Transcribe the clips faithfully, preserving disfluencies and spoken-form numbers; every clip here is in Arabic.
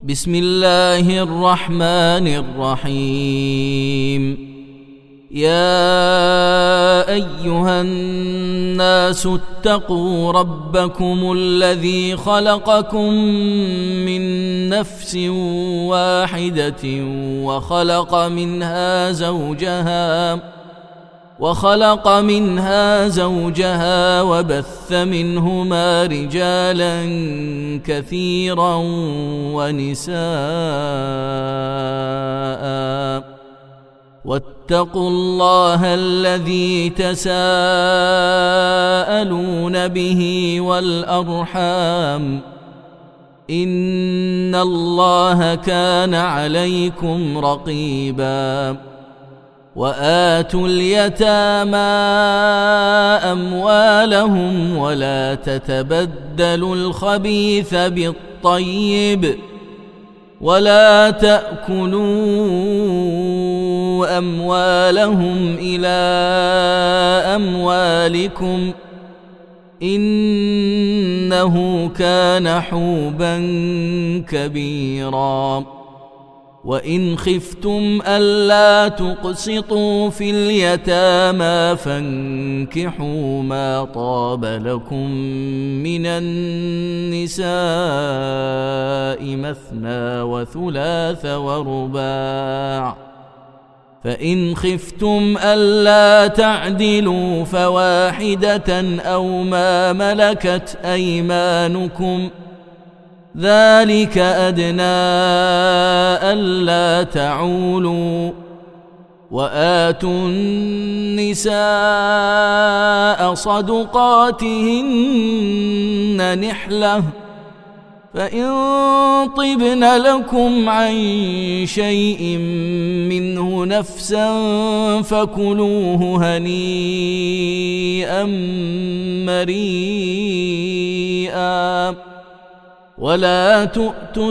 بسم الله الرحمن الرحيم. يا أيها الناس اتقوا ربكم الذي خلقكم من نفس واحدة وخلق منها زوجها وخلق منها زوجها وبث منهما رجالا كثيرا ونساء، واتقوا الله الذي تساءلون به والأرحام، إن الله كان عليكم رقيبا. وآتوا اليتامى أموالهم ولا تتبدلوا الخبيث بالطيب ولا تأكلوا أموالهم إلى أموالكم إنه كان حوبا كبيرا. وإن خفتم ألا تقسطوا في اليتامى فانكحوا ما طاب لكم من النساء مثنى وثلاث ورباع، فإن خفتم ألا تعدلوا فواحدة أو ما ملكت أيمانكم، ذلك أدنى ألا تعولوا. وآتوا النساء صدقاتهن نحلة، فإن طبن لكم عن شيء منه نفسا فكلوه هنيئا مريئا. ولا تؤتوا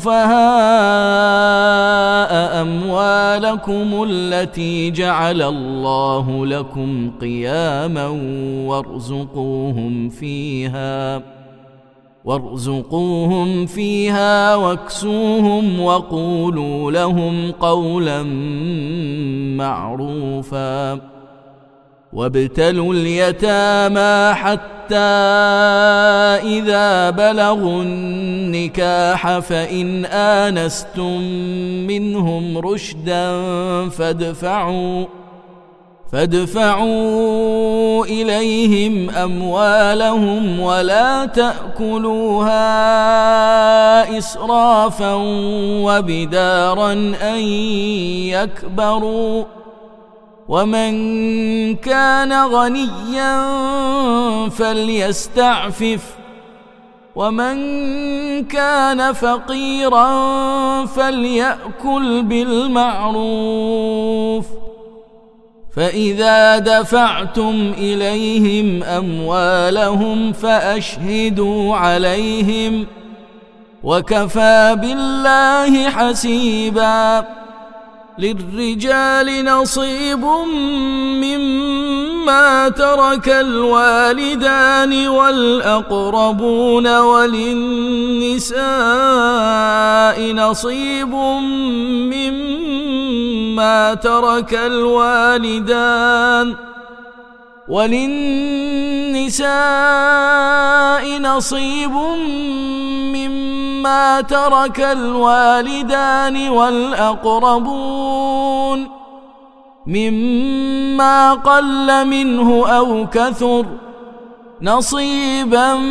السفهاء أموالكم التي جعل الله لكم قياما وارزقوهم فيها وارزقوهم فيها واكسوهم وقولوا لهم قولا معروفا. وابتلوا اليتامى حتى إذا بلغوا النكاح فإن آنستم منهم رشدا فادفعوا فادفعوا إليهم أموالهم ولا تأكلوها إسرافا وبدارا أن يكبروا. ومن كان غنيا فليستعفف، ومن كان فقيرا فليأكل بالمعروف. فإذا دفعتم إليهم أموالهم فأشهدوا عليهم، وكفى بالله حسيبا. للرجال نصيب مما ترك الوالدان والأقربون، وللنساء نصيب مما ترك الوالدان وللنساء نصيب مما ترك الوالدان والأقربون مما قل منه أو كثر نصيبا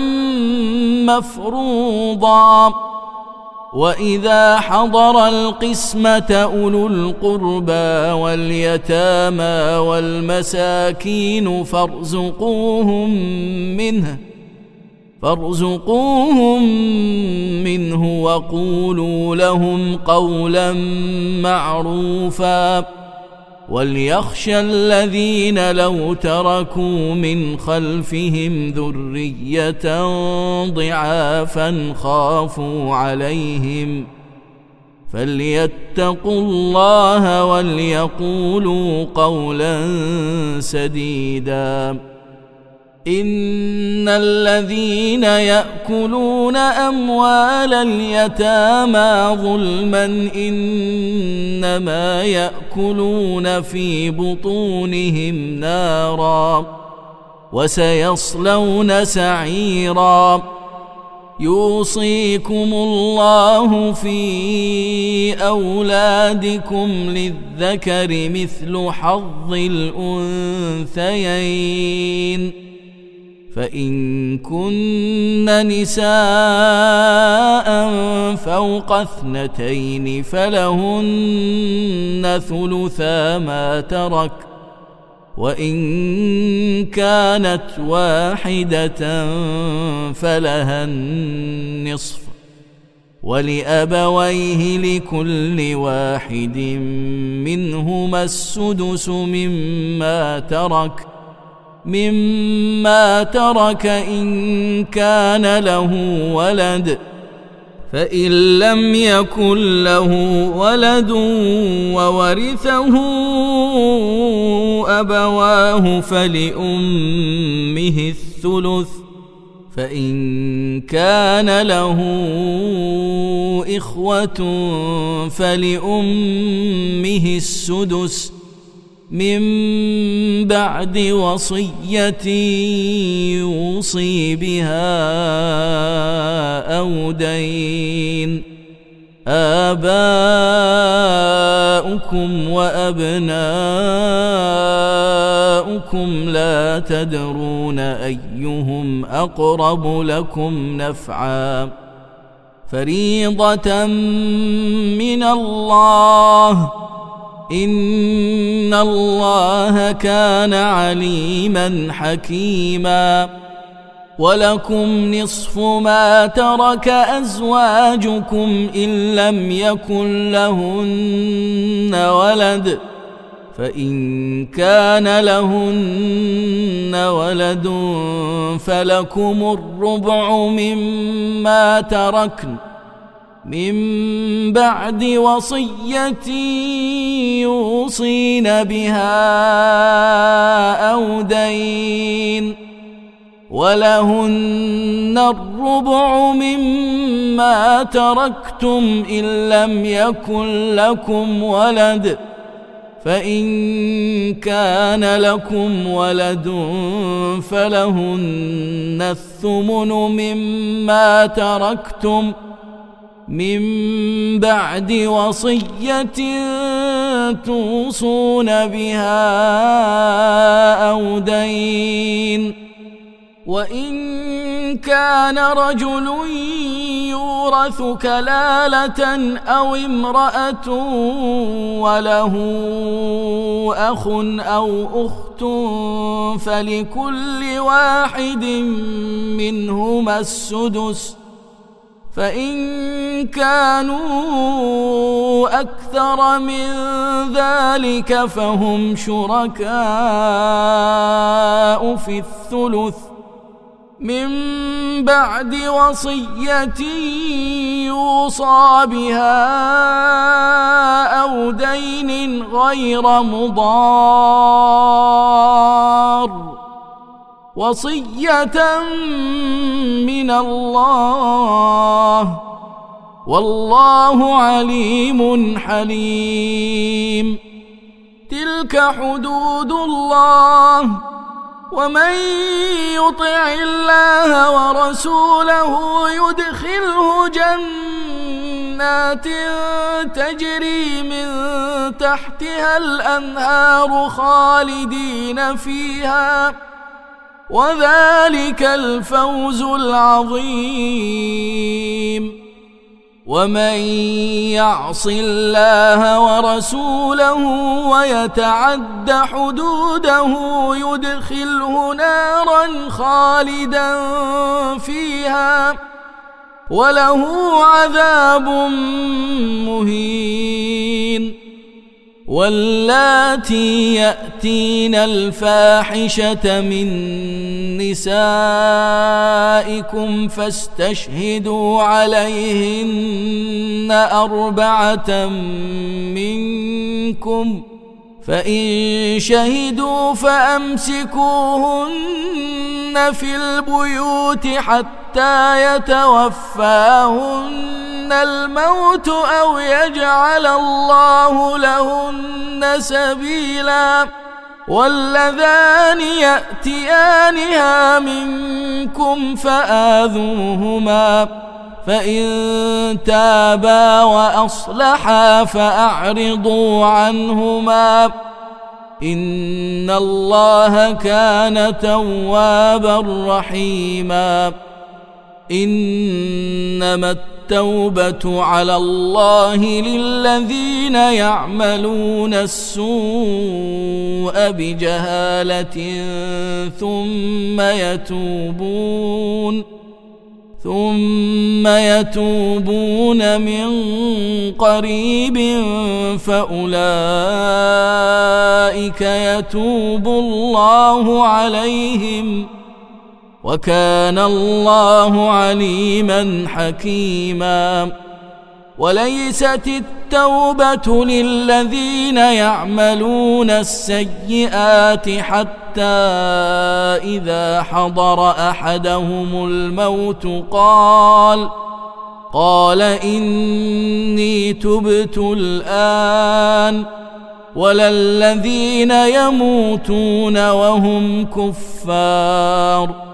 مفروضا. وإذا حضر القسمة أولو القربى واليتامى والمساكين فارزقوهم منه فارزقوهم منه وقولوا لهم قولا معروفا. وليخشى الذين لو تركوا من خلفهم ذرية ضعافا خافوا عليهم فليتقوا الله وليقولوا قولا سديدا. إن الذين يأكلون أموال اليتامى ظلما إنما يأكلون في بطونهم نارا وسيصلون سعيرا يوصيكم الله في أولادكم للذكر مثل حظ الأنثيين فإن كن نساء فوق اثنتين فلهن ثلثا ما ترك وإن كانت واحدة فلها النصف ولأبويه لكل واحد منهما السدس مما ترك مما ترك إن كان له ولد فإن لم يكن له ولد وورثه أبواه فلأمه الثلث فإن كان له إخوة فلأمه السدس من بعد وصية يوصي بها أو دين آباؤكم وأبناؤكم لا تدرون أيهم أقرب لكم نفعا فريضة من الله إن الله كان عليما حكيما ولكم نصف ما ترك أزواجكم إن لم يكن لهن ولد فإن كان لهن ولد فلكم الربع مما تركن من بعد وصية يوصين بها أو دين ولهن الربع مما تركتم إن لم يكن لكم ولد فإن كان لكم ولد فلهن الثمن مما تركتم من بعد وصية توصون بها أو دين وإن كان رجل يورث كلالة أو امرأة وله أخ أو أخت فلكل واحد منهما السدس فإن كانوا أكثر من ذلك فهم شركاء في الثلث من بعد وصية يوصى بها أو دين غير مضار وصية من الله والله عليم حليم تلك حدود الله ومن يطع الله ورسوله يدخله جنات تجري من تحتها الأنهار خالدين فيها وذلك الفوز العظيم ومن يعص الله ورسوله ويتعد حدوده يدخله نارا خالدا فيها وله عذاب مهين واللاتي يأتين الفاحشة من نسائكم فاستشهدوا عليهن أربعة منكم فإن شهدوا فأمسكوهن في البيوت حتى يتوفاهن الموت أو يجعل الله لهن سبيلا واللذان يأتيانها منكم فآذوهما فإن تابا وأصلحا فأعرضوا عنهما إن الله كان توابا رحيما. إنما التوبة على الله للذين يعملون السوء بجهالة ثم يتوبون ثم يتوبون من قريب فأولئك يتوب الله عليهم وكان الله عليما حكيما. وليست التوبة للذين يعملون السيئات حتى إذا حضر أحدهم الموت قال قال إني تبت الآن ولا الذين يموتون وهم كفار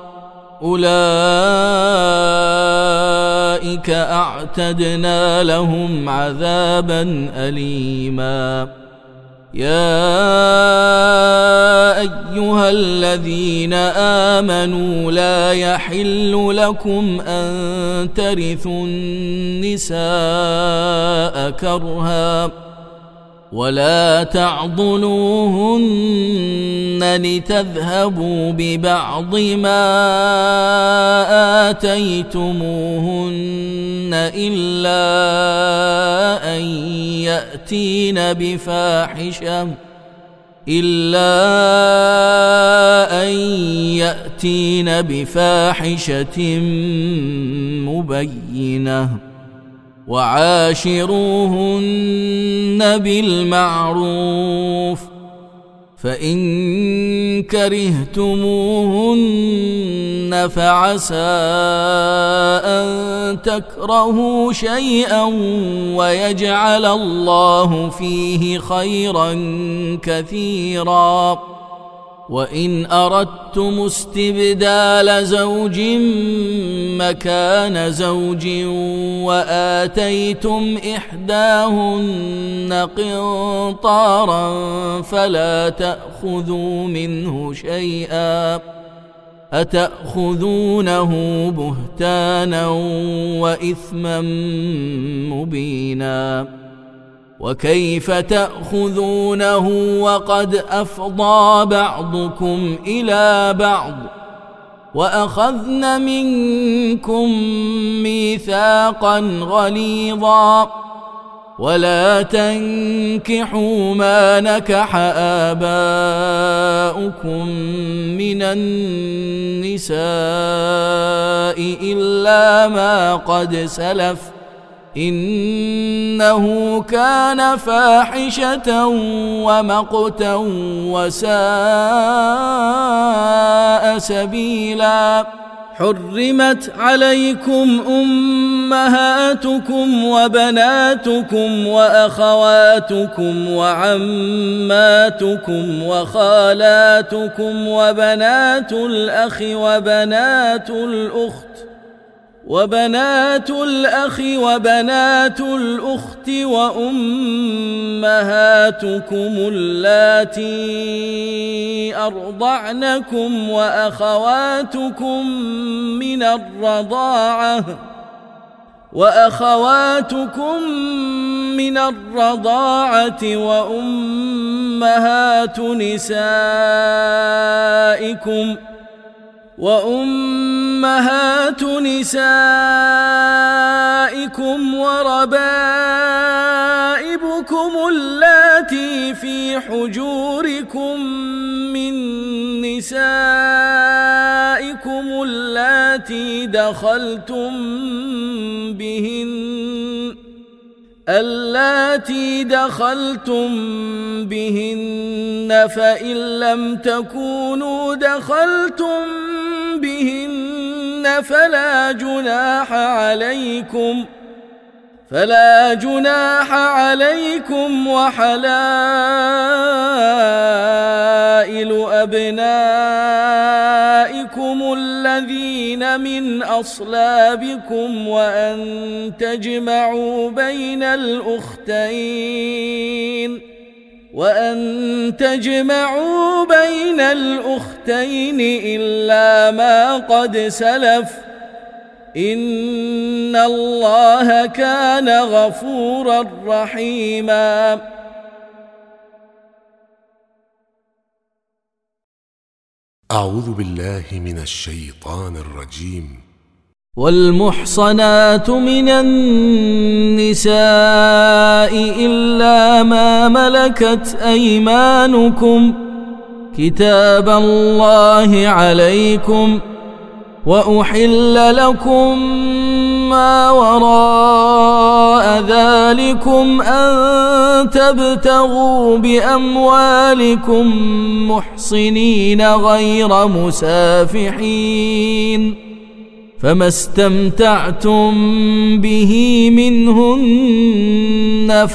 أولئك أعتدنا لهم عذابا أليما. يا أيها الذين آمنوا لا يحل لكم أن ترثوا النساء كرها ولا تعضلوهن لتذهبوا ببعض ما آتيتموهن إلا أن يأتين بفاحشة إلا أن يأتين بفاحشة مبينة وعاشروهن بالمعروف فإن كرهتموهن فعسى أن تكرهوا شيئا ويجعل الله فيه خيرا كثيرا. وإن أردتم استبدال زوج مكان زوج وآتيتم إحداهن قنطارا فلا تأخذوا منه شيئا أتأخذونه بهتانا وإثما مبينا. وكيف تأخذونه وقد أفضى بعضكم إلى بعض وأخذن منكم ميثاقا غليظا ولا تنكحوا ما نكح آباؤكم من النساء إلا ما قد سلف إنه كان فاحشة ومقتا وساء سبيلا. حرمت عليكم أمهاتكم وبناتكم وأخواتكم وعماتكم وخالاتكم وبنات الأخ وبنات الأخت وبنات الأخ وبنات الأخت وأمهاتكم اللاتي أرضعنكم وأخواتكم من الرضاعة وأخواتكم من الرضاعة وأمهات نسائكم وأمهات نسائكم وربائبكم اللاتي في حجوركم من نسائكم اللاتي دخلتم بهن اللاتي دخلتم بهن فإن لم تكونوا دخلتم بهن فلا جناح عليكم فلا جناح عليكم وحلائل أبنائكم الذين من أصلابكم وأن تجمعوا بين الأختين وأن تجمعوا بين الأختين إلا ما قد سلف إن الله كان غفورا رحيما. أعوذ بالله من الشيطان الرجيم. والمحصنات من النساء إلا ما ملكت أيمانكم كتاب الله عليكم وأحل لكم ما وراء ذلكم أن تبتغوا بأموالكم محصنين غير مسافحين فما استمتعتم به منهن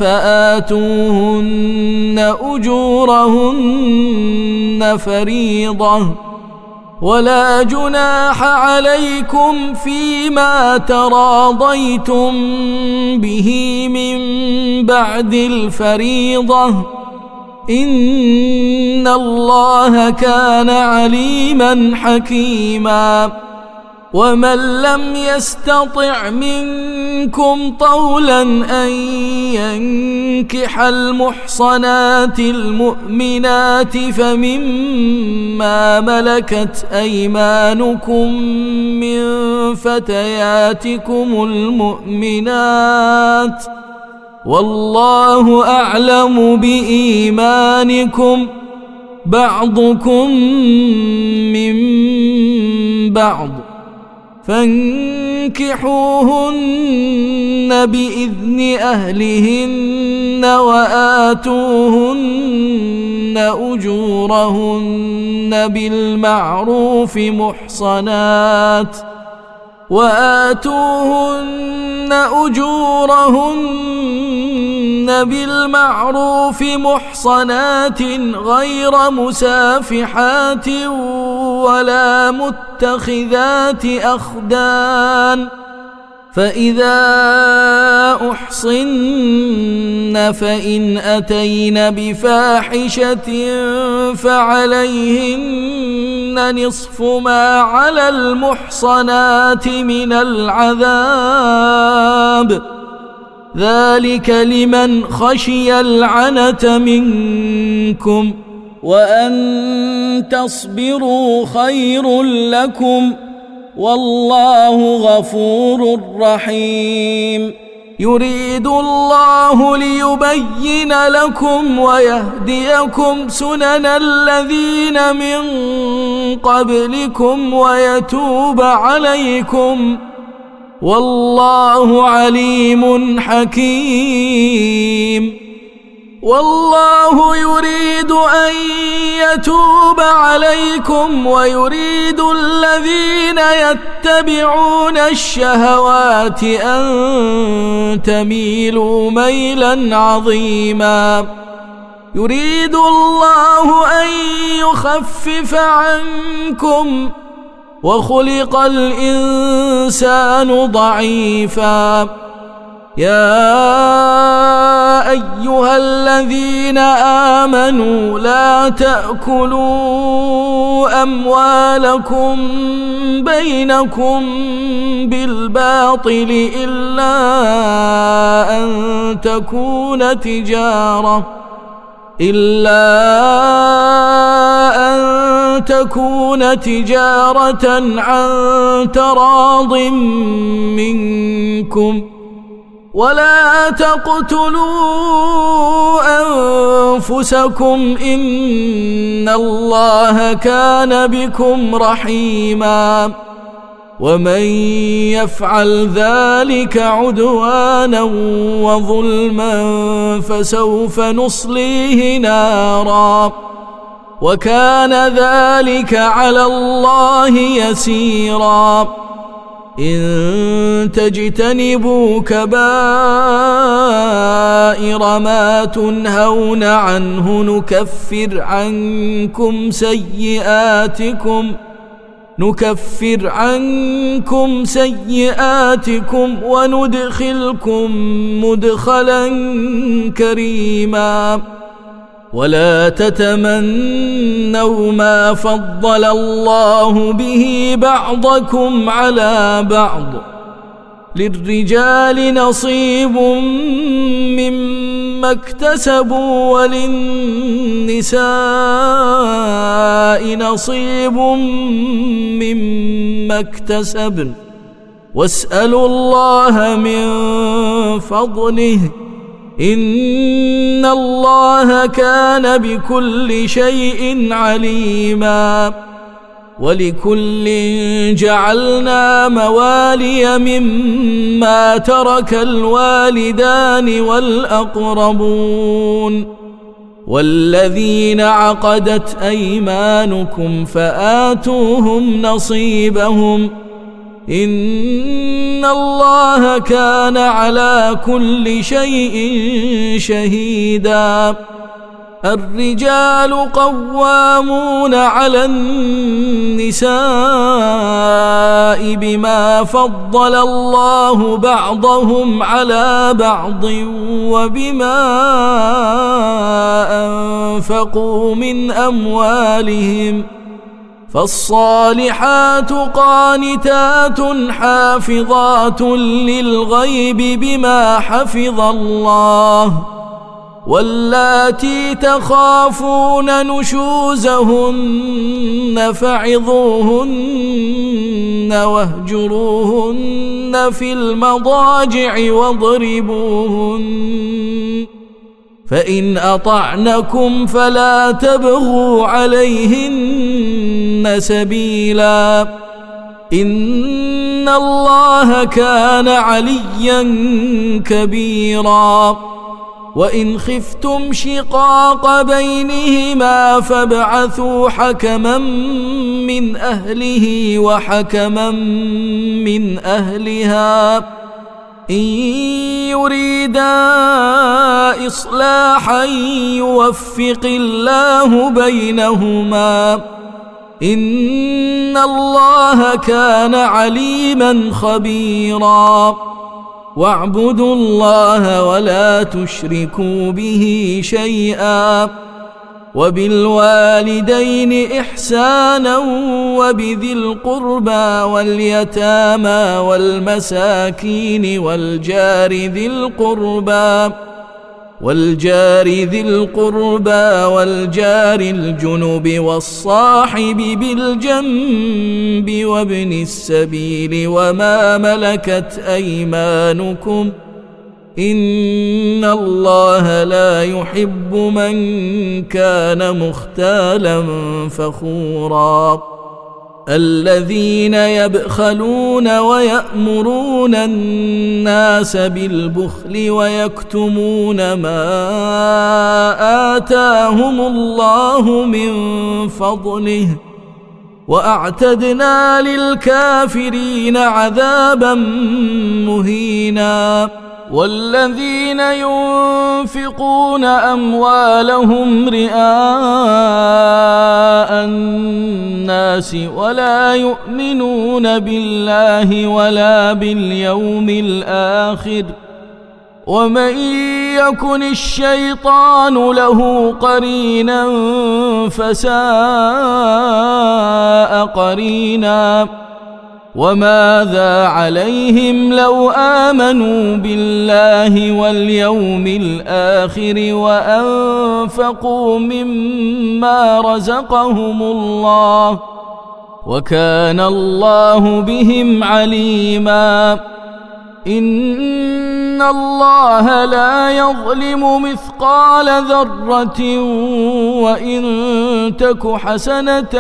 فآتوهن أجورهن فريضة ولا جناح عليكم فيما تراضيتم به من بعد الفريضة إن الله كان عليما حكيما. ومن لم يستطع منكم طولا أن ينكح المحصنات المؤمنات فمما ملكت أيمانكم من فتياتكم المؤمنات والله أعلم بإيمانكم بعضكم من بعض فانكحوهن بإذن أهلهن وآتوهن أجورهن بالمعروف محصنات وآتوهن أجورهن بالمعروف محصنات غير مسافحات ولا متخذات أخدان فإذا أحصن فإن أتين بفاحشة فعليهن نصف ما على المحصنات من العذاب ذلك لمن خشي العنة منكم وأن تصبروا خير لكم والله غفور رحيم. يريد الله ليبين لكم ويهديكم سنن الذين من قبلكم ويتوب عليكم والله عليم حكيم. والله يريد أن يتوب عليكم ويريد الذين يتبعون الشهوات أن تميلوا ميلا عظيما. يريد الله أن يخفف عنكم وخلق الإنسان ضعيفا. يا أيها الذين آمنوا لا تأكلوا أموالكم بينكم بالباطل إلا أن تكون تجارة إلا أن تكون تجارة عن تراض منكم ولا تقتلوا أنفسكم إن الله كان بكم رحيما. ومن يفعل ذلك عدوانا وظلما فسوف نصليه نارا وكان ذلك على الله يسيرا إن تجتنبوا كبائر ما تنهون عنه نكفر عنكم سيئاتكم نكفر عنكم سيئاتكم وندخلكم مدخلا كريما ولا تتمنوا ما فضل الله به بعضكم على بعض للرجال نصيب مما اكتسبوا وللنساء نصيب مما اكتسبن واسألوا الله من فضله إن الله كان بكل شيء عليما ولكل جعلنا موالي مما ترك الوالدان والأقربون والذين عقدت أيمانكم فآتوهم نصيبهم إن الله كان على كل شيء شهيدا الرجال قوامون على النساء بما فضل الله بعضهم على بعض وبما أنفقوا من أموالهم فالصالحات قانتات حافظات للغيب بما حفظ الله واللاتي تخافون نشوزهن فعظوهن واهجروهن في المضاجع واضربوهن فإن أطعنكم فلا تبغوا عليهن سبيلا إن الله كان عليا كبيرا وإن خفتم شقاق بينهما فابعثوا حكما من أهله وحكما من أهلها إن يريدا إصلاحا يوفق الله بينهما إن الله كان عليما خبيرا واعبدوا الله ولا تشركوا به شيئا وبالوالدين إحسانا وبذي القربى واليتامى والمساكين والجار ذي القربى والجار ذي القربى والجار الجنب والصاحب بالجنب وابن السبيل وما ملكت أيمانكم إن الله لا يحب من كان مختالا فخورا الذين يبخلون ويأمرون الناس بالبخل ويكتمون ما آتاهم الله من فضله وأعتدنا للكافرين عذابا مهينا والذين ينفقون أموالهم رئاء الناس ولا يؤمنون بالله ولا باليوم الآخر ومن يكن الشيطان له قرينا فساء قرينا وماذا عليهم لو آمنوا بالله واليوم الآخر وأنفقوا مما رزقهم الله وكان الله بهم عليما إن الله لا يظلم مثقال ذرة وإن تك حسنة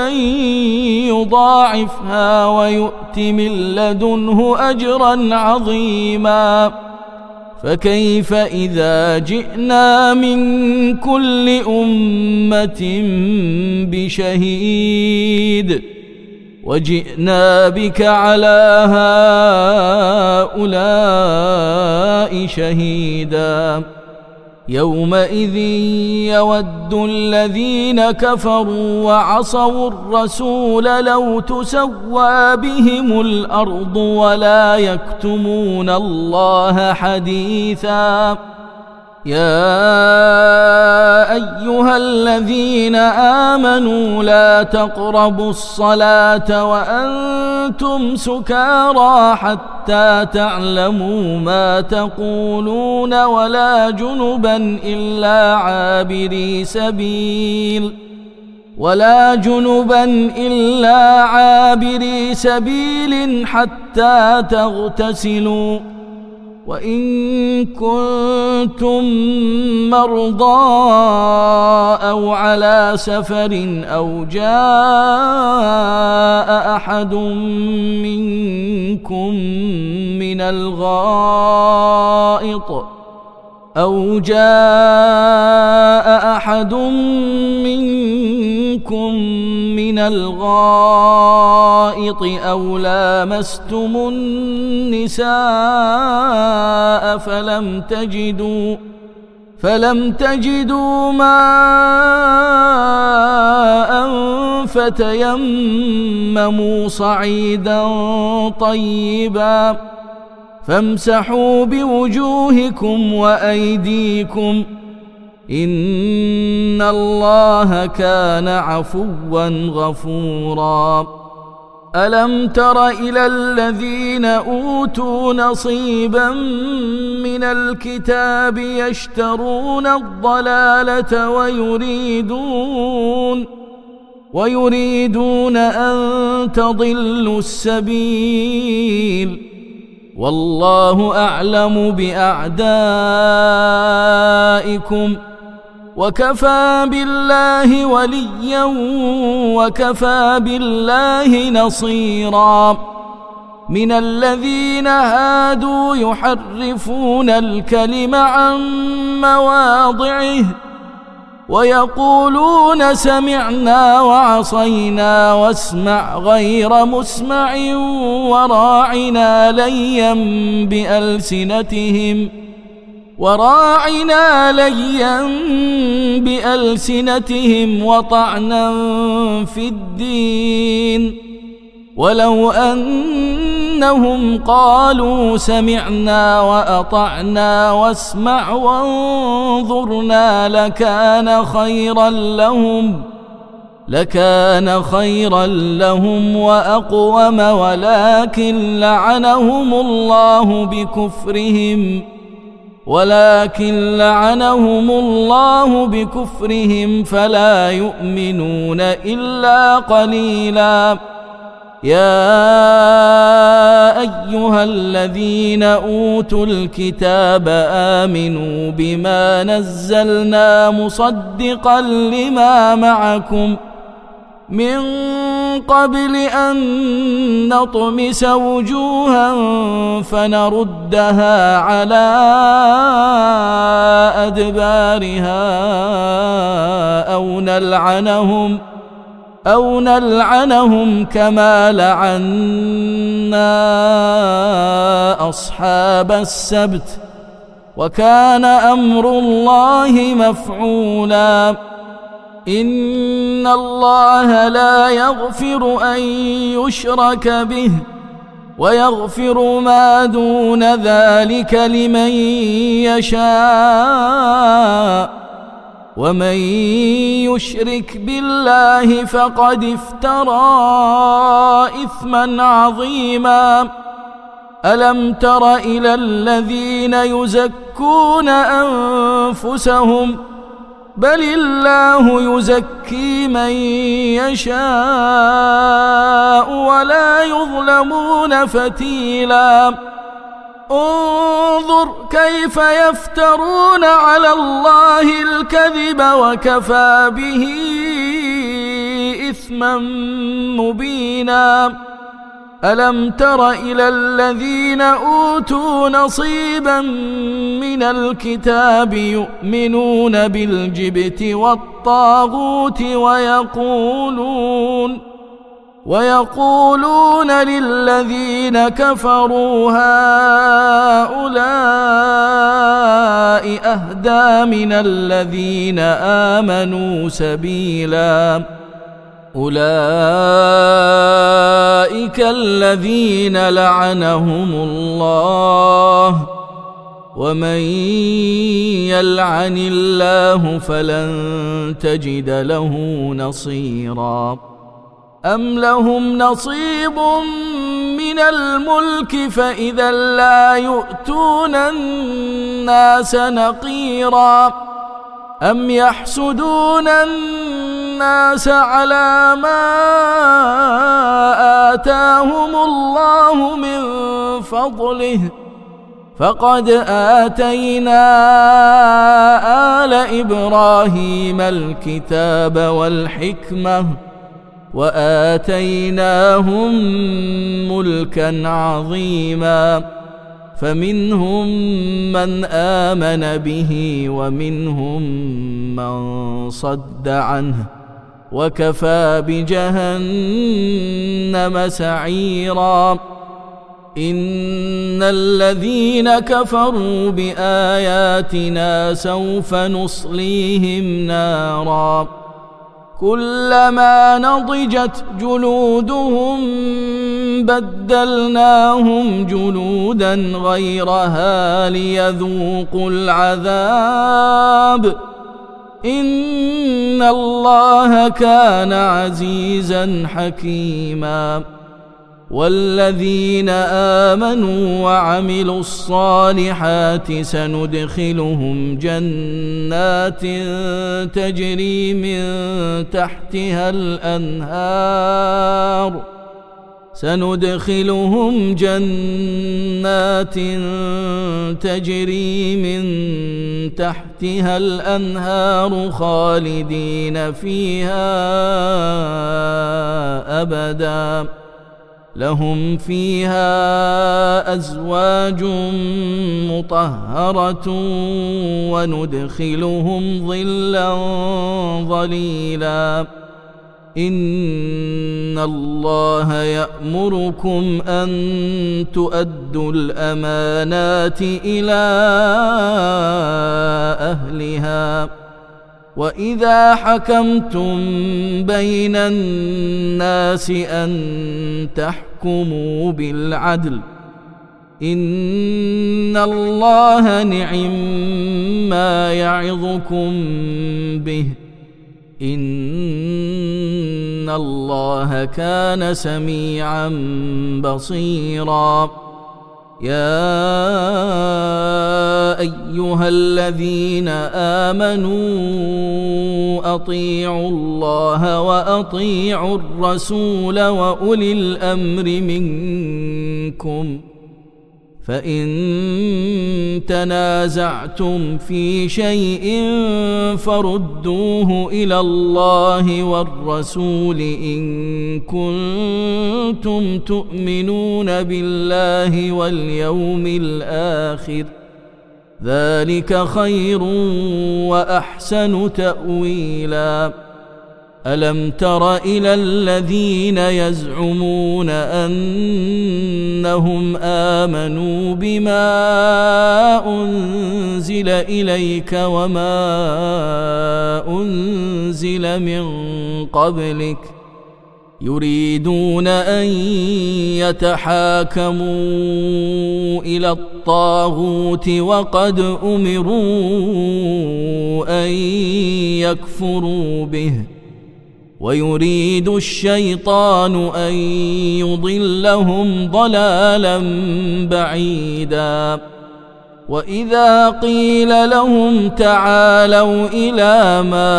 يضاعفها ويؤت من لدنه أجرا عظيما فكيف إذا جئنا من كل أمة بشهيد وجئنا بك على هؤلاء شهيدا يومئذ يود الذين كفروا وعصوا الرسول لو تسوى بهم الأرض ولا يكتمون الله حديثا يا أيها الذين آمنوا لا تقربوا الصلاة وأنتم سكارى حتى تعلموا ما تقولون ولا جنبا إلا عابري سبيل ولا جنبا إلا عابري سبيل حتى تغتسلوا وإن كنتم مرضى أو على سفر أو جاء أحد منكم من الغائط أو جاء أحد منكم من الغائط أو لامستم النساء فلم تجدوا فلم تجدوا ماء فتيمموا صعيدا طيبا فامسحوا بوجوهكم وأيديكم إن الله كان عفوا غفورا ألم تر إلى الذين أوتوا نصيبا من الكتاب يشترون الضلالة ويريدون ويريدون أن تضلوا السبيل والله أعلم بأعدائكم وكفى بالله وليا وكفى بالله نصيرا من الذين هادوا يحرفون الكلم عن مواضعه ويقولون سمعنا وعصينا واسمع غير مسمع وراعنا ليا بألسنتهم وراعنا ليا بألسنتهم وطعنا في الدين ولو أنهم قالوا سمعنا وأطعنا واسمع وانظرنا لكان خيرا لهم لكان خيرا لهم وأقوم ولكن لعنهم الله بكفرهم ولكن لعنهم الله بكفرهم فلا يؤمنون إلا قليلا يا أيها الذين أوتوا الكتاب آمنوا بما نزلنا مصدقا لما معكم من قبل أن نطمس وجوها فنردها على أدبارها أو نلعنهم أو نلعنهم كما لعنا أصحاب السبت وكان أمر الله مفعولا إن الله لا يغفر أن يشرك به ويغفر ما دون ذلك لمن يشاء ومن يشرك بالله فقد افترى إثما عظيما ألم تر إلى الذين يزكون أنفسهم بل الله يزكي من يشاء ولا يظلمون فتيلا انظر كيف يفترون على الله الكذب وكفى به إثما مبينا ألم تر إلى الذين أوتوا نصيبا من الكتاب يؤمنون بالجبت والطاغوت ويقولون ويقولون للذين كفروا هؤلاء أهدى من الذين آمنوا سبيلا أولئك الذين لعنهم الله ومن يلعن الله فلن تجد له نصيرا أم لهم نصيب من الملك فإذا لا يؤتون الناس نقيرا أم يحسدون الناس على ما آتاهم الله من فضله فقد آتينا آل إبراهيم الكتاب والحكمة وآتيناهم ملكا عظيما فمنهم من آمن به ومهم من صد عنه وكفى بجهنم سعيرا إن الذين كفروا بآياتنا سوف نصليهم نارا كلما نضجت جلودهم بدلناهم جلودا غيرها ليذوقوا العذاب إن الله كان عزيزا حكيما والذين آمنوا وعملوا الصالحات سندخلهم جنات تجري من تحتها الأنهار سندخلهم جنات تجري من تحتها الأنهار خالدين فيها أبداً لهم فيها أزواج مطهرة وندخلهم ظلا ظليلا إن الله يأمركم أن تؤدوا الأمانات إلى أهلها وإذا حكمتم بين الناس أن تحكموا بالعدل إن الله نعم ما يعظكم به إن الله كان سميعا بصيرا يا أيها الذين آمنوا أطيعوا الله وأطيعوا الرسول وأولي الأمر منكم فإن تنازعتم في شيء فردوه إلى الله والرسول إن كنتم تؤمنون بالله واليوم الآخر ذلك خير وأحسن تأويلا ألم تر إلى الذين يزعمون أنهم آمنوا بما أنزل إليك وما أنزل من قبلك يريدون أن يتحاكموا إلى الطاغوت وقد أمروا أن يكفروا به ويريد الشيطان أن يضلهم ضلالا بعيدا وإذا قيل لهم تعالوا إلى ما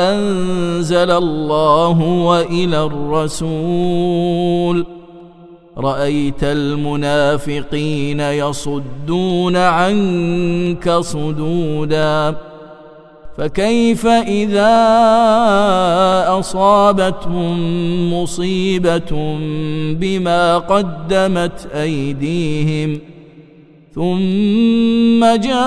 أنزل الله وإلى الرسول رأيت المنافقين يصدون عنك صدودا فكيف إذا أصابتهم مصيبة بما قدمت أيديهم ثم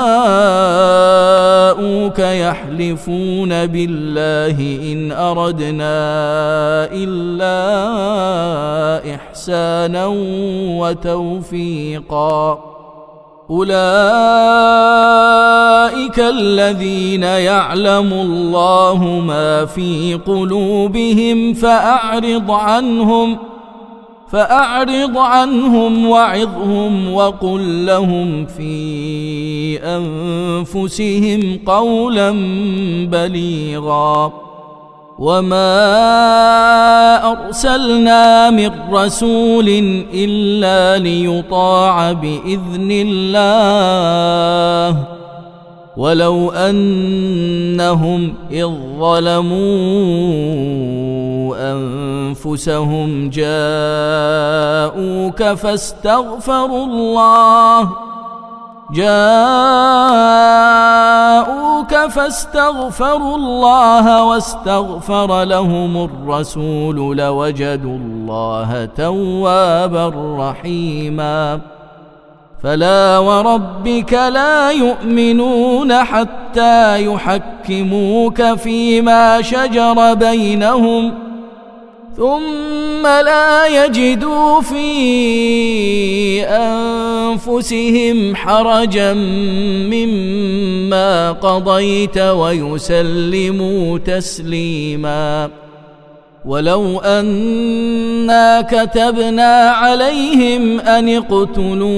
جاءوك يحلفون بالله إن أردنا إلا إحسانا وتوفيقا أولئك الذين يعلم الله ما في قلوبهم فأعرض عنهم فأعرض عنهم وعظهم وقل لهم في أنفسهم قولا بليغا وما أرسلنا من رسول إلا ليطاع بإذن الله ولو أنهم إذ ظلموا أنفسهم جاءوك فاستغفروا الله جاءوك فاستغفروا الله واستغفر لهم الرسول لوجدوا الله توابا رحيما فلا وربك لا يؤمنون حتى يحكموك فيما شجر بينهم ثم لا يجدوا في أنفسهم حرجا مما قضيت ويسلموا تسليما ولو أنا كتبنا عليهم أن اقتلوا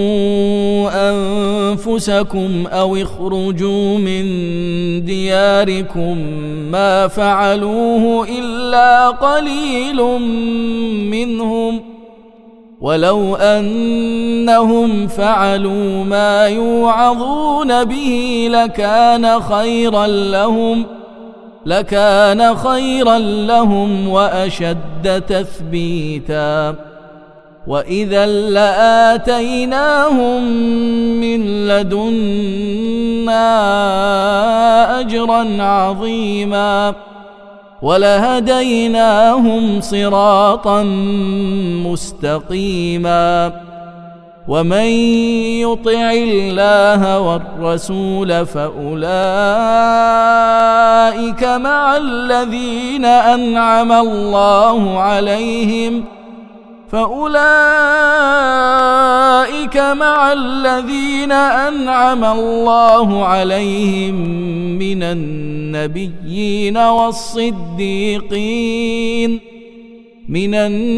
أنفسكم أو اخرجوا من دياركم ما فعلوه إلا قليل منهم ولو أنهم فعلوا ما يوعظون به لكان خيرا لهم لكان خيرا لهم وأشد تثبيتا وإذا لآتيناهم من لدنا أجرا عظيما ولهديناهم صراطا مستقيما ومن يطع الله والرسول فأولئك مع الذين أنعم الله عليهم فأولئك مع الذين أنعم الله عليهم من النبيين والصديقين من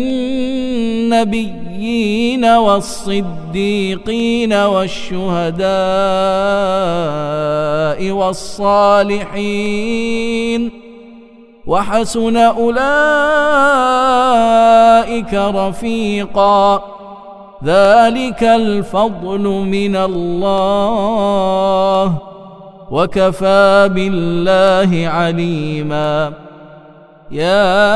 النبيين والصديقين والشهداء والصالحين وحسن أولئك رفيقا ذلك الفضل من الله وكفى بالله عليما يا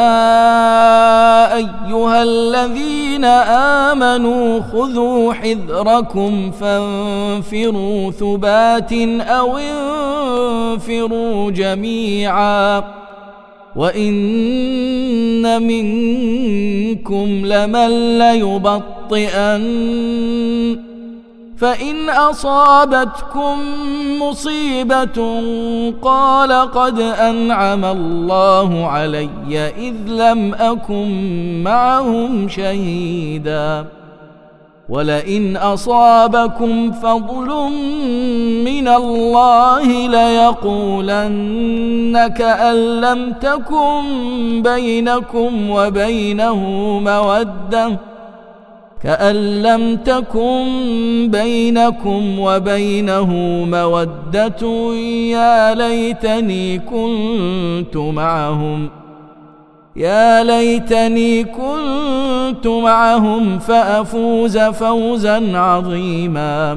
أيها الذين آمنوا خذوا حذركم فانفروا ثبات أو انفروا جميعا وإن منكم لمن ليبطئن فإن أصابتكم مصيبة قال قد أنعم الله علي إذ لم أكن معهم شهيدا ولئن أصابكم فضل من الله ليقولن كأن لم تكن بينكم وبينه مودة كأن لم تكن بينكم وبينه مودة يا ليتني كنت معهم يا ليتني كنت معهم فأفوز فوزا عظيما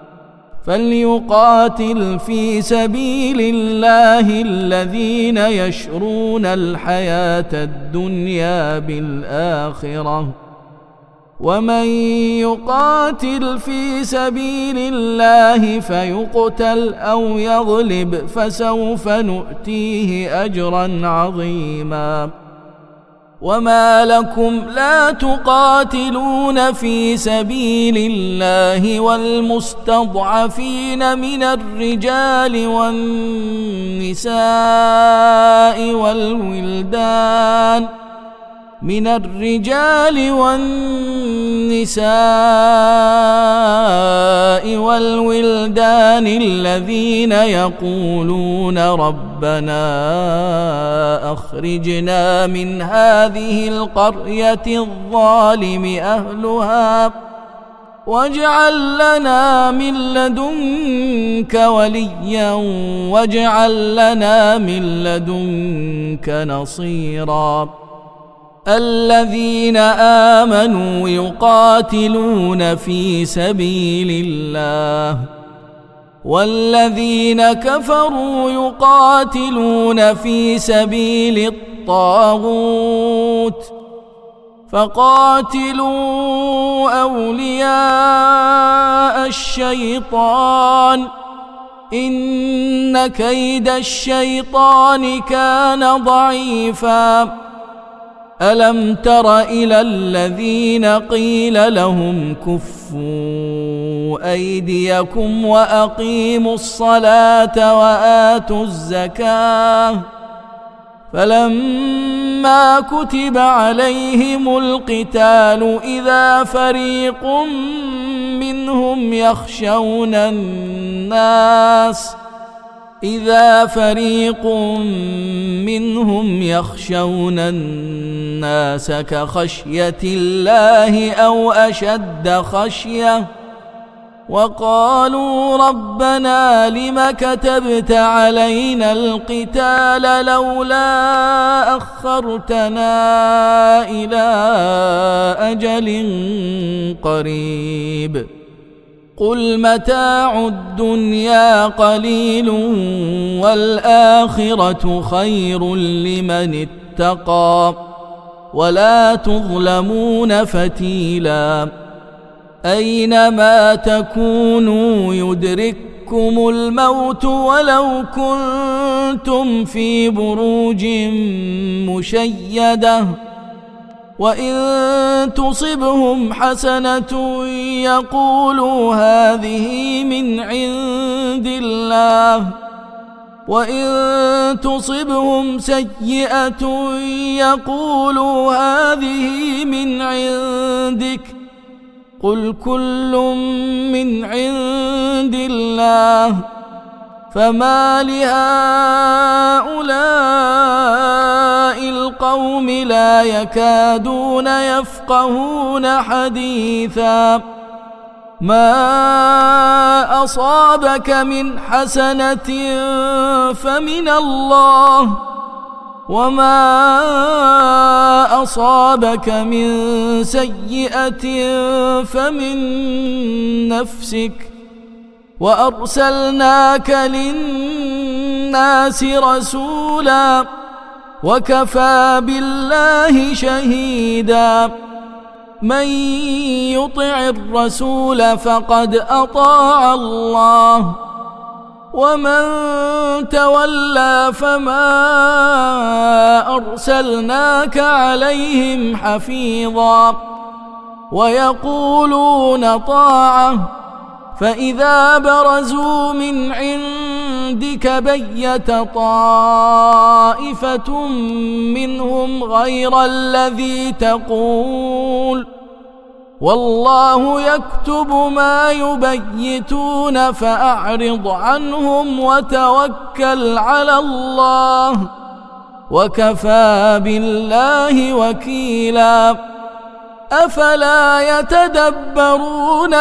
فليقاتل في سبيل الله الذين يشرون الحياة الدنيا بالآخرة ومن يقاتل في سبيل الله فيقتل أو يغلب فسوف نؤتيه أجرا عظيما وما لكم لا تقاتلون في سبيل الله والمستضعفين من الرجال والنساء والولدان من الرجال والنساء والولدان الذين يقولون ربنا أخرجنا من هذه القرية الظالم أهلها واجعل لنا من لدنك وليا واجعل لنا من لدنك نصيرا الذين آمنوا يقاتلون في سبيل الله والذين كفروا يقاتلون في سبيل الطاغوت فقاتلوا أولياء الشيطان إن كيد الشيطان كان ضعيفا ألم تر إلى الذين قيل لهم كفوا أيديكم وأقيموا الصلاة وآتوا الزكاة فلما كتب عليهم القتال إذا فريق منهم يخشون الناس إذا فريق منهم يخشون الناس كخشية الله أو أشد خشية وقالوا ربنا لم كتبت علينا القتال لولا أخرتنا إلى أجل قريب قل متاع الدنيا قليل والآخرة خير لمن اتقى ولا تظلمون فتيلا أينما تكونوا يدرككم الموت ولو كنتم في بروج مشيدة وإن تصبهم حسنة يقولوا هذه من عند الله وإن تصبهم سيئة يقولوا هذه من عندك قل كل من عند الله فما لهؤلاء القوم لا يكادون يفقهون حديثا ما أصابك من حسنة فمن الله وما أصابك من سيئة فمن نفسك وأرسلناك للناس رسولا وكفى بالله شهيدا من يطع الرسول فقد أطاع الله ومن تولى فما أرسلناك عليهم حفيظا ويقولون طاعة فإذا برزوا من عندك بيت طائفة منهم غير الذي تقول والله يكتب ما يبيتون فأعرض عنهم وتوكل على الله وكفى بالله وكيلا أفلا يتدبرون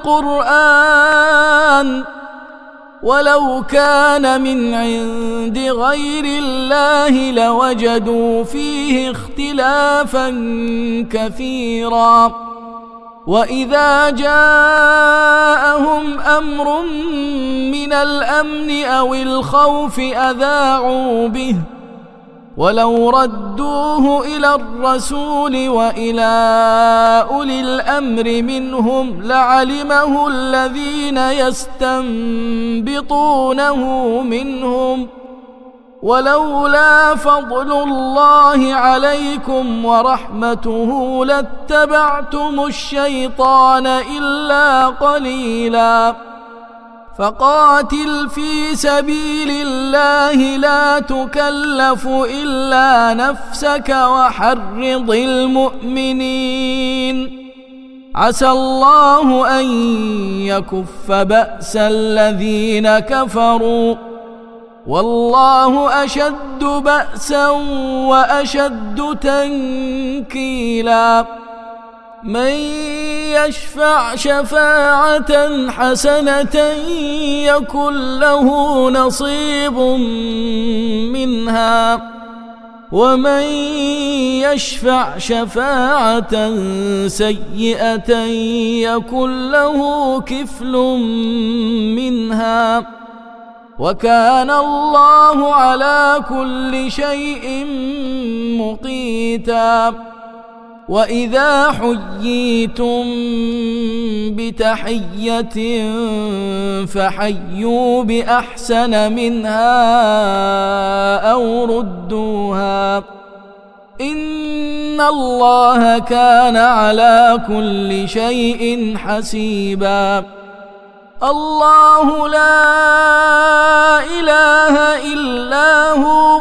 القرآن ولو كان من عند غير الله لوجدوا فيه اختلافا كثيرا وإذا جاءهم أمر من الأمن أو الخوف أذاعوا به ولو ردوه إلى الرسول وإلى أولي الأمر منهم لعلمه الذين يستنبطونه منهم ولولا فضل الله عليكم ورحمته لاتبعتم الشيطان إلا قليلا فقاتل في سبيل الله لا تكلف إلا نفسك وحرض المؤمنين عسى الله أن يكف بأس الذين كفروا والله أشد بأسا وأشد تنكيلا من يشفع شفاعة حسنة يكن له نصيب منها ومن يشفع شفاعة سيئة يكن له كفل منها وكان الله على كل شيء مقيتا وإذا حييتم بتحية فحيوا بأحسن منها أو ردوها إن الله كان على كل شيء حسيبا الله لا إله إلا هو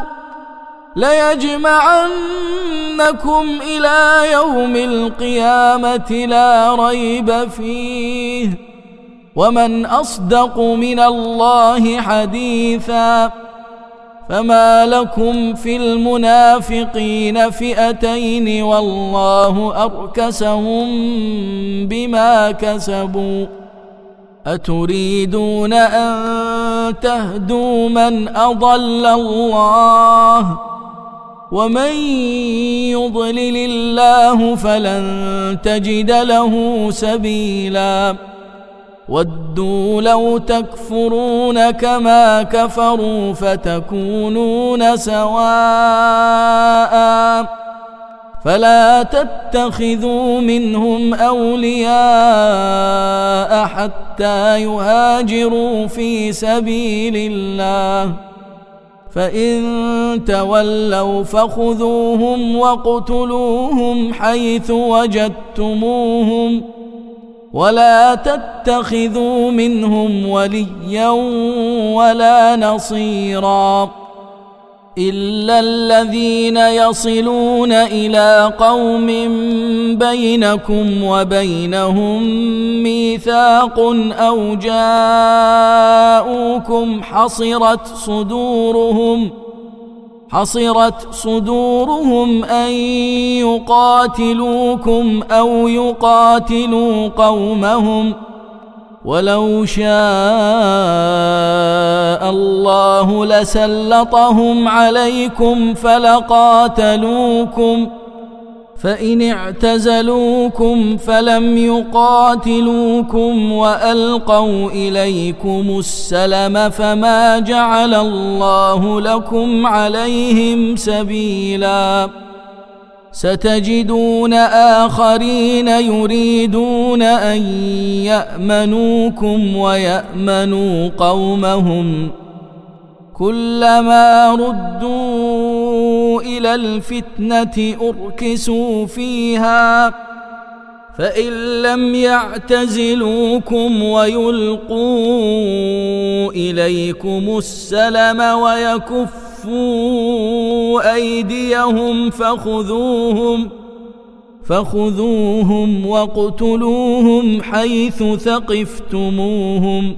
ليجمعنكم إلى يوم القيامة لا ريب فيه ومن أصدق من الله حديثا فما لكم في المنافقين فئتين والله أركسهم بما كسبوا أتريدون أن تهدوا من أضل الله ومن يضلل الله فلن تجد له سبيلا ودوا لو تكفرون كما كفروا فتكونون سواء فلا تتخذوا منهم أولياء حتى يهاجروا في سبيل الله فإن تولوا فخذوهم واقتلوهم حيث وجدتموهم ولا تتخذوا منهم وليا ولا نصيرا إلا الذين يصلون إلى قوم بينكم وبينهم ميثاق أو جاءوكم حصرت صدورهم حصرت صدورهم أن يقاتلوكم أو يقاتلوا قومهم ولو شاء الله لسلطهم عليكم فلقاتلوكم فإن اعتزلوكم فلم يقاتلوكم وألقوا إليكم السلم فما جعل الله لكم عليهم سبيلا ستجدون آخرين يريدون أن يأمنوكم ويأمنوا قومهم كلما ردوا إلى الفتنة أركسوا فيها فإن لم يعتزلوكم ويلقوا إليكم السلم ويكفوا أيديهم فخذوهم فخذوهم واقتلوهم حيث ثقفتموهم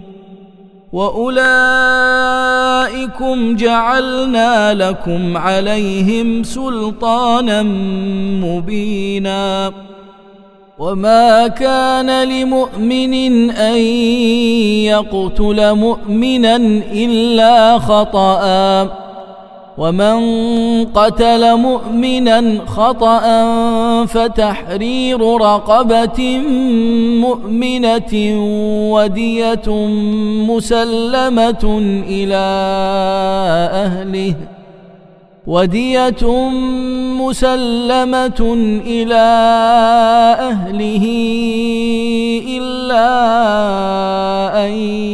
وأولئكم جعلنا لكم عليهم سلطانا مبينا وما كان لمؤمن أن يقتل مؤمنا إلا خطأ ومن قتل مؤمنا خطأ فتحرير رقبة مؤمنة ودية مسلمة إلى أهله ودية مسلمة إلى أهله إلا أن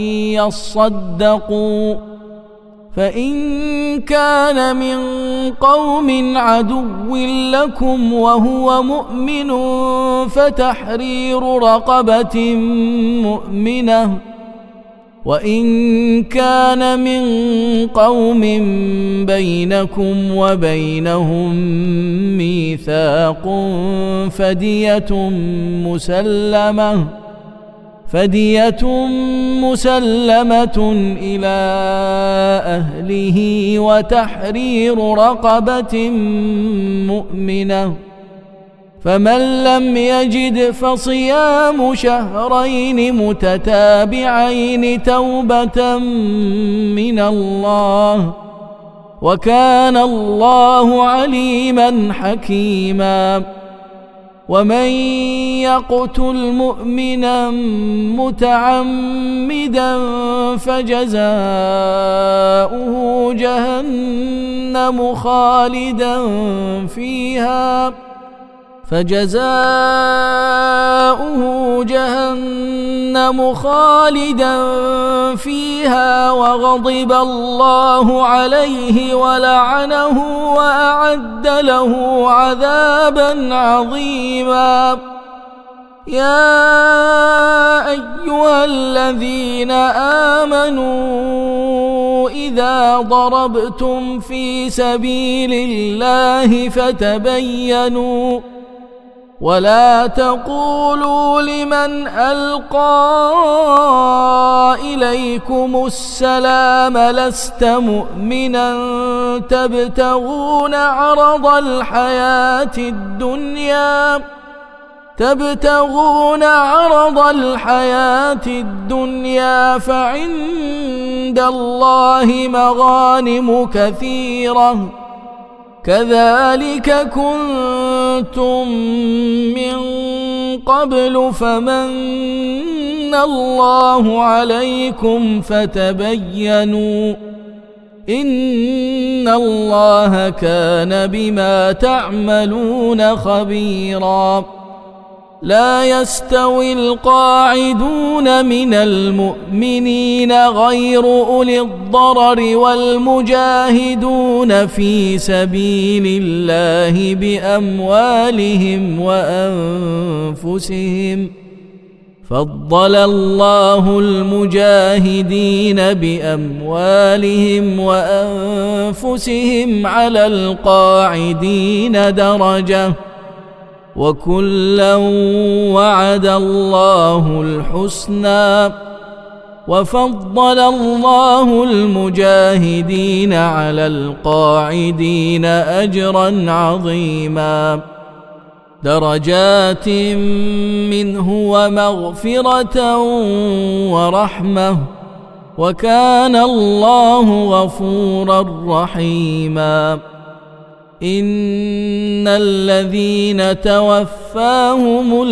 يصدقوا، فإن كان من قوم عدو لكم وهو مؤمن فتحرير رقبة مؤمنة، وإن كان من قوم بينكم وبينهم ميثاق فدية مسلمة فدية مسلمة إلى أهله وتحرير رقبة مؤمنة، فمن لم يجد فصيام شهرين متتابعين توبة من الله، وكان الله عليما حكيما. ومن يقتل مؤمنا متعمدا فجزاؤه جهنم خالدا فيها فجزاؤه جهنم خالدا فيها وغضب الله عليه ولعنه وأعد له عذابا عظيما. يا أيها الذين آمنوا إذا ضربتم في سبيل الله فتبينوا ولا تقولوا لمن ألقى إليكم السلام لست مؤمنا تبتغون عرض الحياة الدنيا تبتغون عرض الحياة الدنيا فعند الله مغانم كثيرة كذلك كنتم من قبل فمن الله عليكم فتبينوا إن الله كان بما تعملون خبيرا. لا يستوي القاعدون من المؤمنين غير أولي الضرر والمجاهدون في سبيل الله بأموالهم وأنفسهم، فضل الله المجاهدين بأموالهم وأنفسهم على القاعدين درجة، وكلا وعد الله الحسنى، وفضل الله المجاهدين على القاعدين أجرا عظيما، درجات منه ومغفرة ورحمة، وكان الله غفورا رحيما. إن الذين توفاهم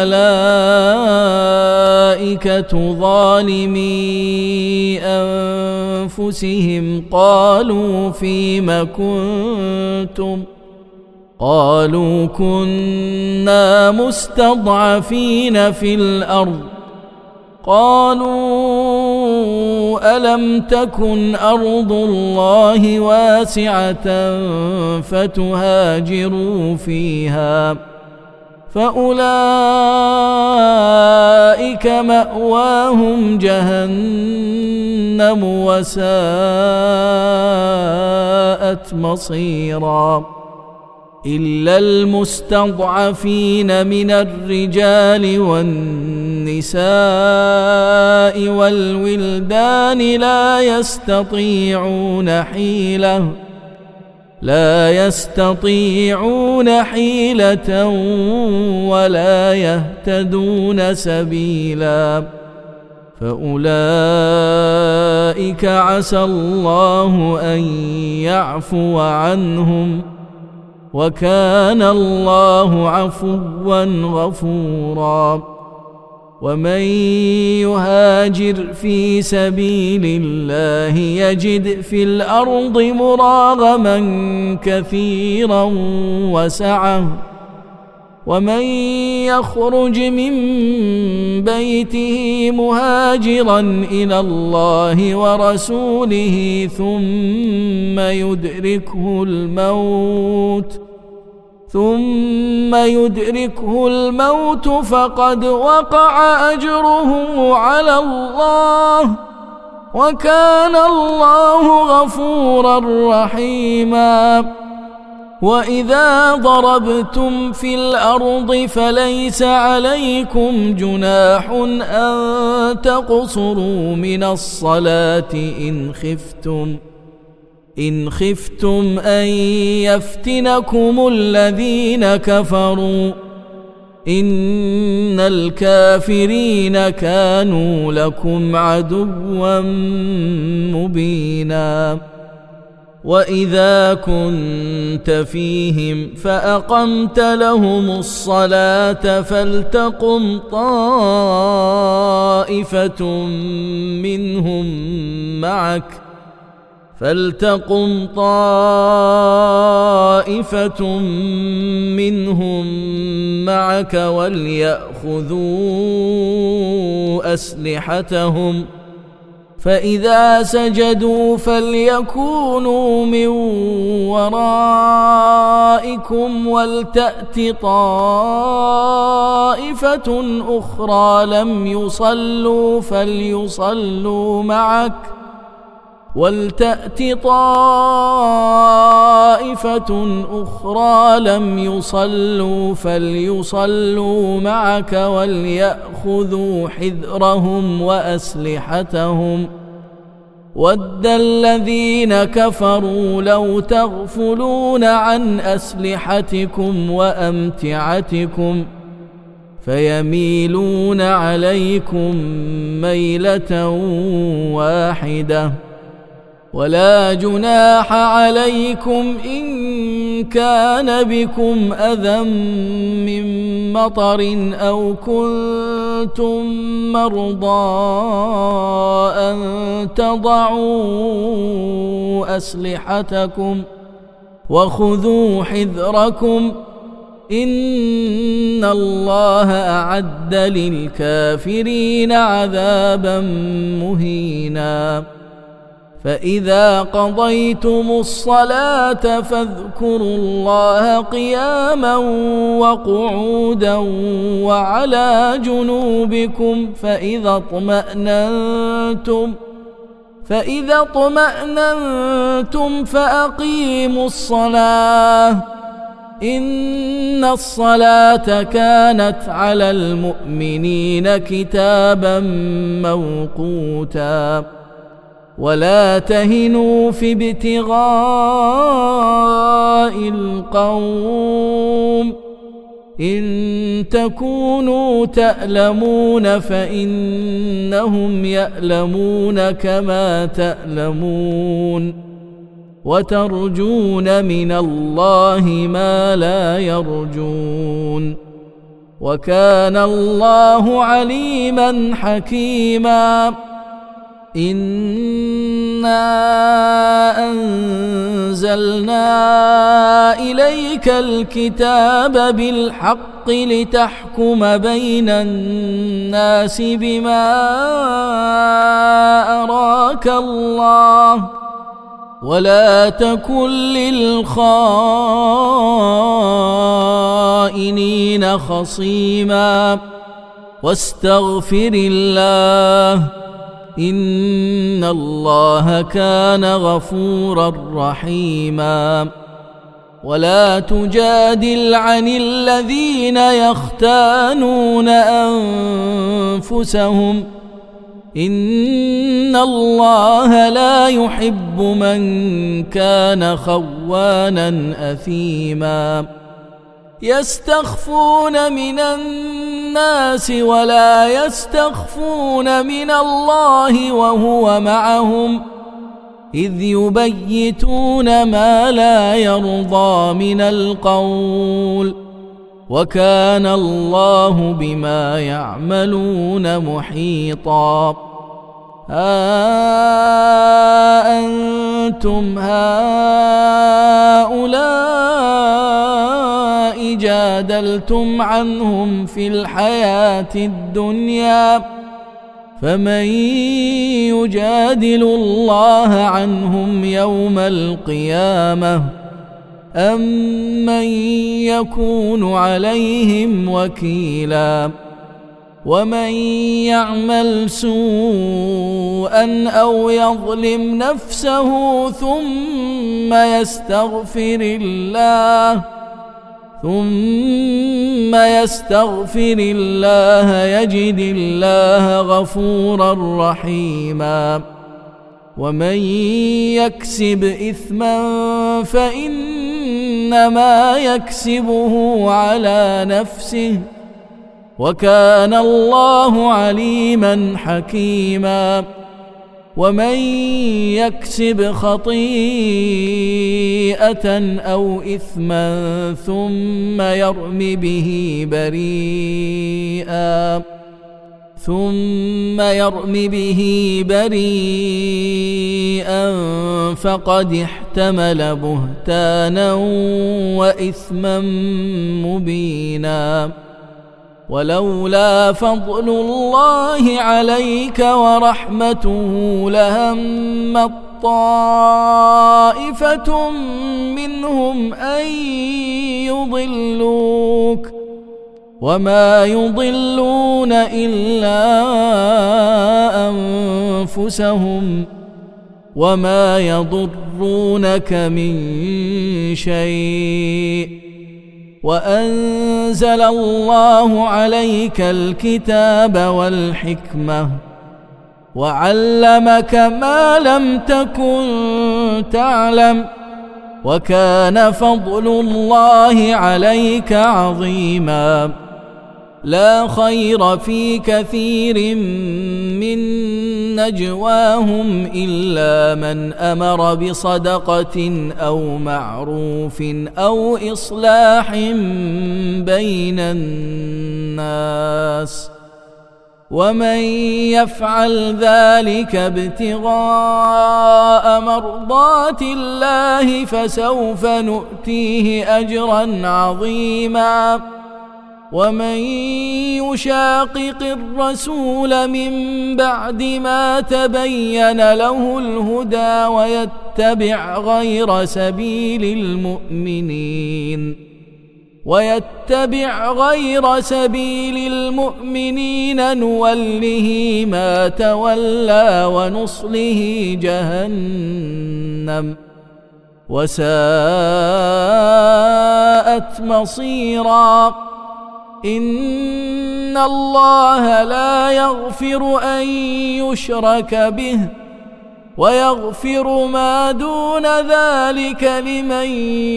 الملائكة ظالمي أنفسهم قالوا فيم كنتم قالوا كنا مستضعفين في الأرض قالوا ألم تكن أرض الله واسعة فتهاجروا فيها فأولئك مأواهم جهنم وساءت مصيرا. إلا المستضعفين من الرجال والنساء والولدان لا يستطيعون حيلة لا يستطيعون حيلة ولا يهتدون سبيلا، فأولئك عسى الله أن يعفو عنهم، وكان الله عفوا غفورا. ومن يهاجر في سبيل الله يجد في الأرض مراغما كثيرا وسعة ومن يخرج من بيته مهاجرا إلى الله ورسوله ثم يدركه الموت ثم يدركه الموت فقد وقع أجره على الله وكان الله غفورا رحيما. وإذا ضربتم في الأرض فليس عليكم جناح أن تقصروا من الصلاة إن خفتم إن خفتم أن يفتنكم الذين كفروا إن الكافرين كانوا لكم عدوا مبينا. وإذا كنت فيهم فأقمت لهم الصلاة فلتقم طائفة منهم معك فلتقم طائفة منهم معك وليأخذوا أسلحتهم فإذا سجدوا فليكونوا من ورائكم ولتأت طائفة أخرى لم يصلوا فليصلوا معك ولتأت طائفة أخرى لم يصلوا فليصلوا معك وليأخذوا حذرهم وأسلحتهم ود الذين كفروا لو تغفلون عن أسلحتكم وأمتعتكم فيميلون عليكم ميلة واحدة ولا جناح عليكم إن كان بكم أذى من مطر أو كنتم مرضى أن تضعوا أسلحتكم وخذوا حذركم إن الله أعد للكافرين عذابا مهينا. فإذا قضيتم الصلاة فاذكروا الله قياما وقعودا وعلى جنوبكم فإذا اطمأننتم فإذا اطمأننتم فأقيموا الصلاة إن الصلاة كانت على المؤمنين كتابا موقوتا. ولا تهنوا في ابتغاء القوم إن تكونوا تألمون فإنهم يألمون كما تألمون وترجون من الله ما لا يرجون وكان الله عليما حكيما. إنا أنزلنا إليك الكتاب بالحق لتحكم بين الناس بما أراك الله ولا تكن للخائنين خصيما واستغفر الله إن الله كان غفورا رحيما. ولا تجادل عن الذين يختانون أنفسهم إن الله لا يحب من كان خوانا أثيما. يستخفون من الناس ولا يستخفون من الله وهو معهم إذ يبيتون ما لا يرضى من القول وكان الله بما يعملون محيطا. ها أنتم هؤلاء جادلتم عنهم في الحياة الدنيا، فمن يجادل الله عنهم يوم القيامة أم من يكون عليهم وكيلا؟ ومن يعمل سوءا أو يظلم نفسه ثم يستغفر الله ثم يستغفر الله يجد الله غفورا رحيما. ومن يكسب إثما فإنما يكسبه على نفسه، وكان الله عليما حكيما. ومن يكسب خطيئة أو إثما ثم يرم به بريئا ثم يرم به بريئا فقد احتمل بهتانا وإثما مبينا. ولولا فضل الله عليك ورحمته لهمت طائفة منهم أن يضلوك، وما يضلون إلا أنفسهم، وما يضرونك من شيء. وأنزل الله عليك الكتاب والحكمة وعلمك ما لم تكن تعلم، وكان فضل الله عليك عظيما. لا خير في كثير من نجواهم إلا من أمر بصدقة أو معروف أو إصلاح بين الناس، ومن يفعل ذلك ابتغاء مرضات الله فسوف نؤتيه أجرا عظيما. ومن يشاقق الرسول من بعد ما تبين له الهدى ويتبع غير سبيل المؤمنين ويتبع غير سبيل المؤمنين نوله ما تولى ونصله جهنم وساءت مصيرا. إن الله لا يغفر أن يشرك به ويغفر ما دون ذلك لمن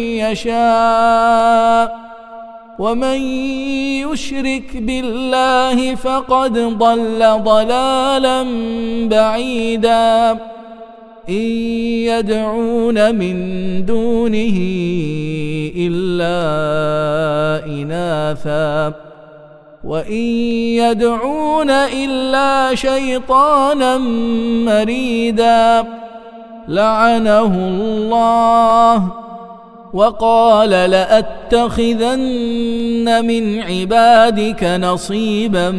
يشاء، ومن يشرك بالله فقد ضل ضلالا بعيدا. إن يدعون من دونه إلا إناثا وإن يدعون إلا شيطانا مريدا لعنه الله وقال لأتخذن من عبادك نصيبا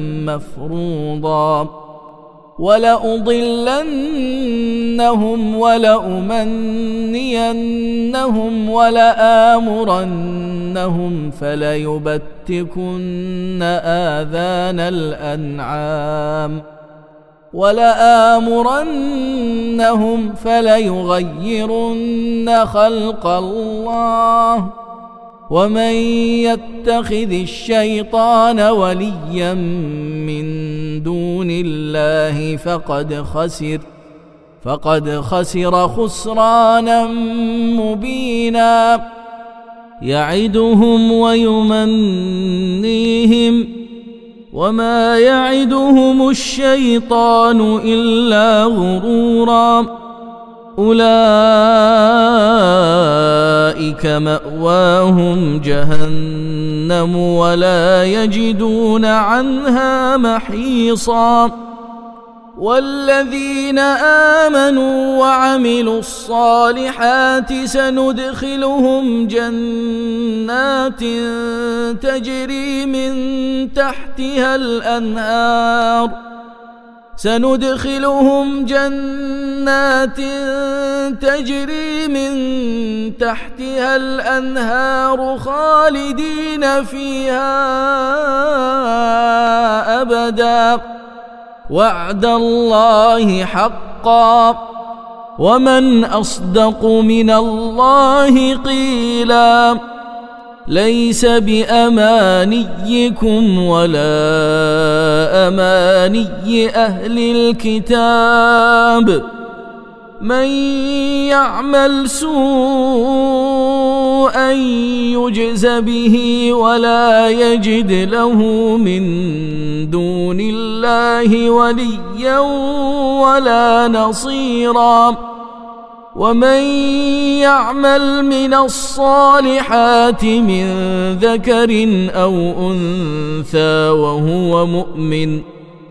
مفروضا ولأضلنهم ولأمنينهم ولآمرنهم فليبتكن آذان الأنعام ولآمرنهم فليغيرن خلق الله ومن يتخذ الشيطان وليا من دون الله فقد خسر فقد خسر خسرانا مبينا. يعدهم ويمنيهم وما يعدهم الشيطان إلا غرورا. أولئك مأواهم جهنم جهنم ولا يجدون عنها محيصا. والذين آمنوا وعملوا الصالحات سندخلهم جنات تجري من تحتها الأنهار سندخلهم جنات تجري من تحتها الأنهار خالدين فيها أبدا وعد الله حقا ومن أصدق من الله قيلا. ليس بأمانيكم ولا أماني أهل الكتاب من يعمل سوءا يجز به ولا يجد له من دون الله وليا ولا نصيرا. ومن يعمل من الصالحات من ذكر أو أنثى وهو مؤمن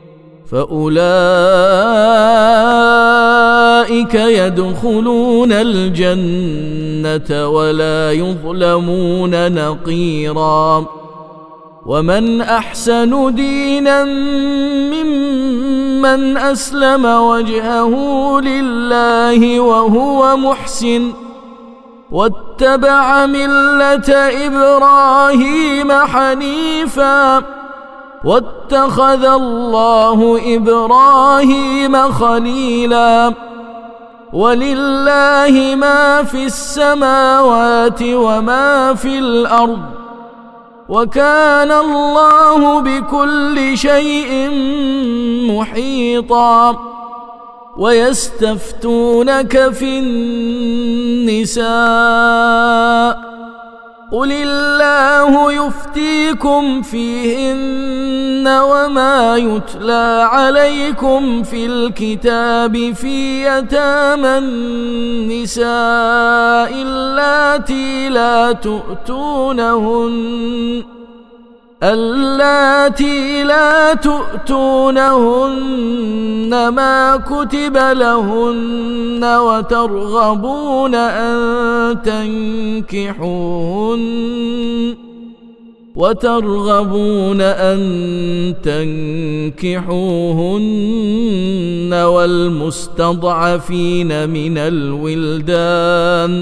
فأولئك يدخلون الجنة ولا يظلمون نقيرا. ومن أحسن دينا ممن أسلم وجهه لله وهو محسن واتبع ملة إبراهيم حنيفا واتخذ الله إبراهيم خليلا. ولله ما في السماوات وما في الأرض وكان الله بكل شيء محيطا. ويستفتونك في النساء قل الله يفتيكم فيهن وما يتلى عليكم في الكتاب في يتامى النساء اللاتي لا تؤتونهن اللاتي لا تؤتونهن ما كتب لهن وترغبون أن تنكحوهن وترغبون أن تنكحوهن والمستضعفين من الولدان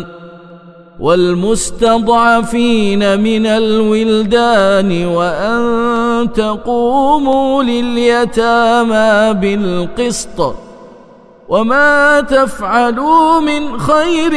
والمستضعفين من الولدان وأن تقوموا لليتامى بالقسط وما تفعلوا من خير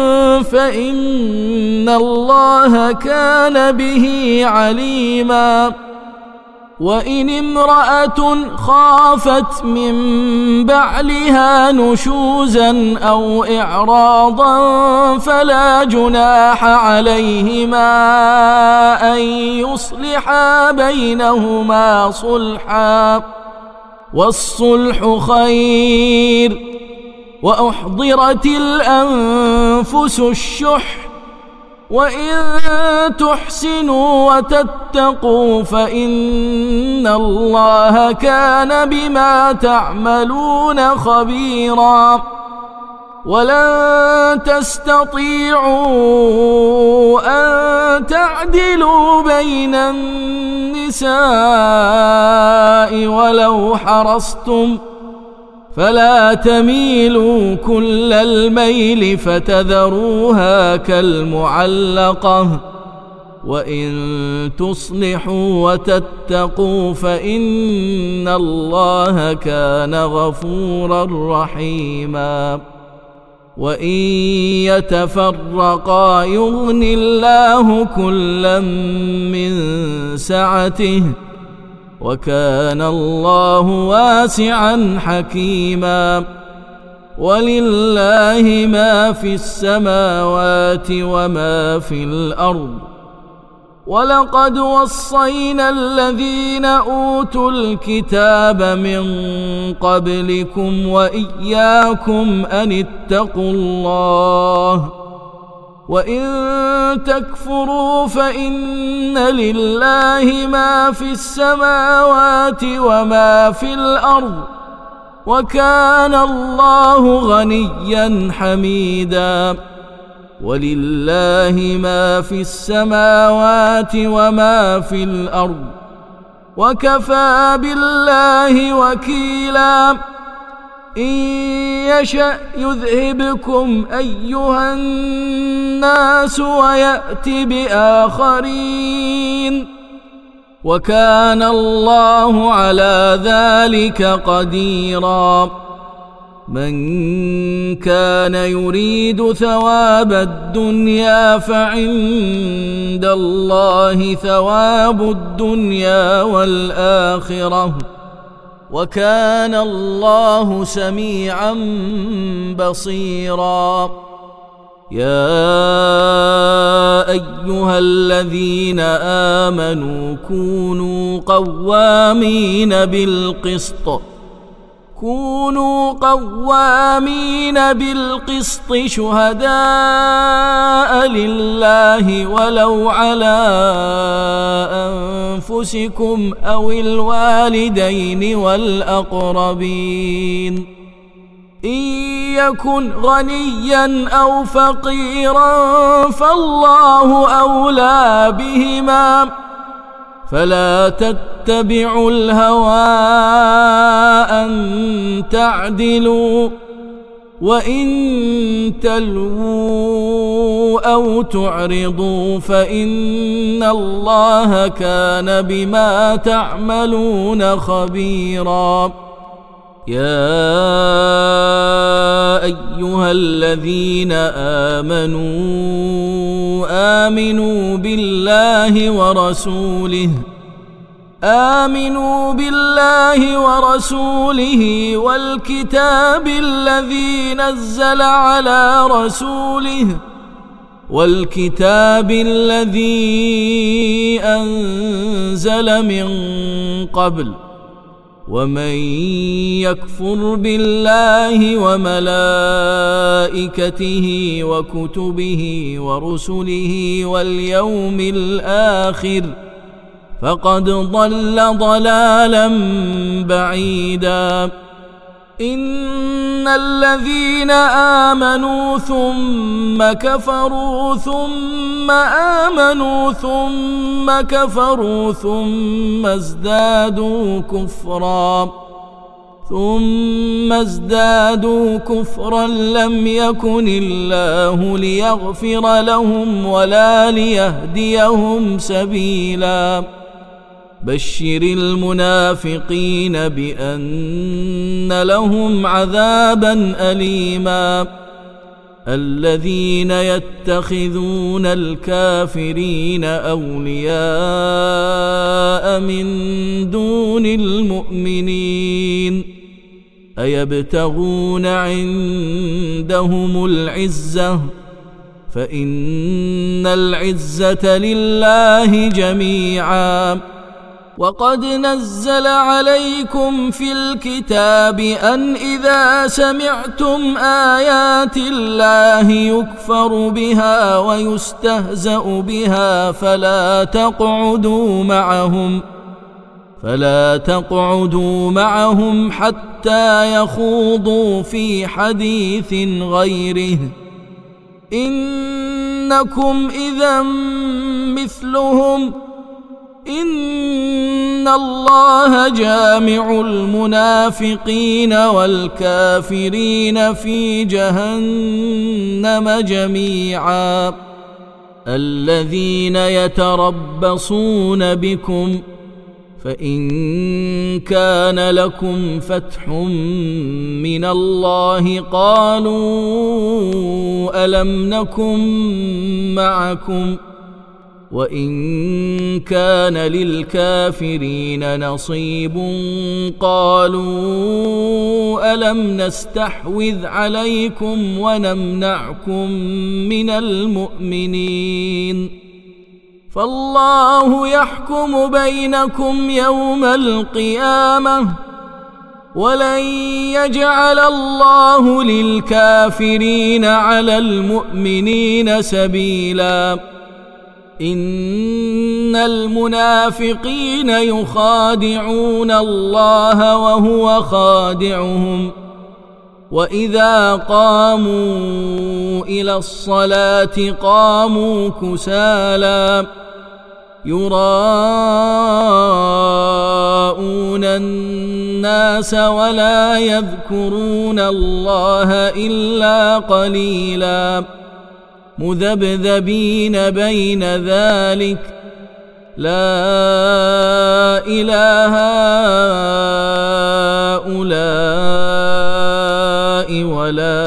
فإن الله كان به عليما. وإن امرأة خافت من بعلها نشوزا أو إعراضا فلا جناح عليهما أن يصلحا بينهما صلحا والصلح خير. وأحضرت الأنفس الشح وإن تحسنوا وتتقوا فإن الله كان بما تعملون خبيرا. ولن تستطيعوا أن تعدلوا بين النساء ولو حرصتم فلا تميلوا كل الميل فتذروها كالمعلقة وإن تصلحوا وتتقوا فإن الله كان غفورا رحيما. وإن يتفرقا يغن الله كلا من سعته وكان الله واسعا حكيما. ولله ما في السماوات وما في الأرض. ولقد وصينا الذين أوتوا الكتاب من قبلكم وإياكم أن اتقوا الله وإن تكفروا فإن لله ما في السماوات وما في الأرض وكان الله غنيا حميدا ولله ما في السماوات وما في الأرض وكفى بالله وكيلا إن يشأ يذهبكم أيها الناس ويأت بآخرين وكان الله على ذلك قديرا من كان يريد ثواب الدنيا فعند الله ثواب الدنيا والآخرة وكان الله سميعا بصيرا يا أيها الذين آمنوا كونوا قوامين بالقسط كونوا قوامين بالقسط شهداء لله ولو على أنفسكم أو الوالدين والأقربين إن يكن غنيا أو فقيرا فالله أولى بهما فلا تتبعوا الهوى أن تعدلوا وإن تلووا أو تعرضوا فإن الله كان بما تعملون خبيرا يا أيها الذين آمنوا آمنوا بالله ورسوله آمنوا بالله ورسوله والكتاب الذي نزل على رسوله والكتاب الذي أنزل من قبل ومن يكفر بالله وملائكته وكتبه ورسله واليوم الآخر فقد ضل ضلالا بعيدا إن الذين آمنوا ثم كفروا ثم آمنوا ثم كفروا ثم ازدادوا كفرا ثم ازدادوا كفرا لم يكن الله ليغفر لهم ولا ليهديهم سبيلا بشر المنافقين بأن لهم عذابا أليما الذين يتخذون الكافرين أولياء من دون المؤمنين أيبتغون عندهم العزة فإن العزة لله جميعا وقد نزل عليكم في الكتاب أن إذا سمعتم آيات الله يكفر بها ويستهزأ بها فلا تقعدوا معهم فلا تقعدوا معهم حتى يخوضوا في حديث غيره إنكم إذا مثلهم إن الله جامع المنافقين والكافرين في جهنم جميعا الذين يتربصون بكم فإن كان لكم فتح من الله قالوا ألم نكن معكم وإن كان للكافرين نصيب قالوا ألم نستحوذ عليكم ونمنعكم من المؤمنين فالله يحكم بينكم يوم القيامة ولن يجعل الله للكافرين على المؤمنين سبيلا إن المنافقين يخادعون الله وهو خادعهم وإذا قاموا إلى الصلاة قاموا كسالى يراءون الناس ولا يذكرون الله إلا قليلا مذبذبين بين ذلك لا إله هؤلاء ولا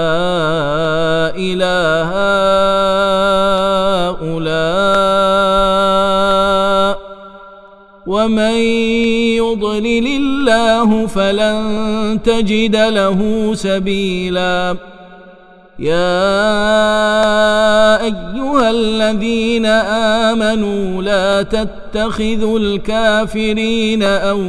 إله هؤلاء ومن يضلل الله فلن تجد له سبيلا يا أيها الذين آمنوا لا تتخذوا الكافرين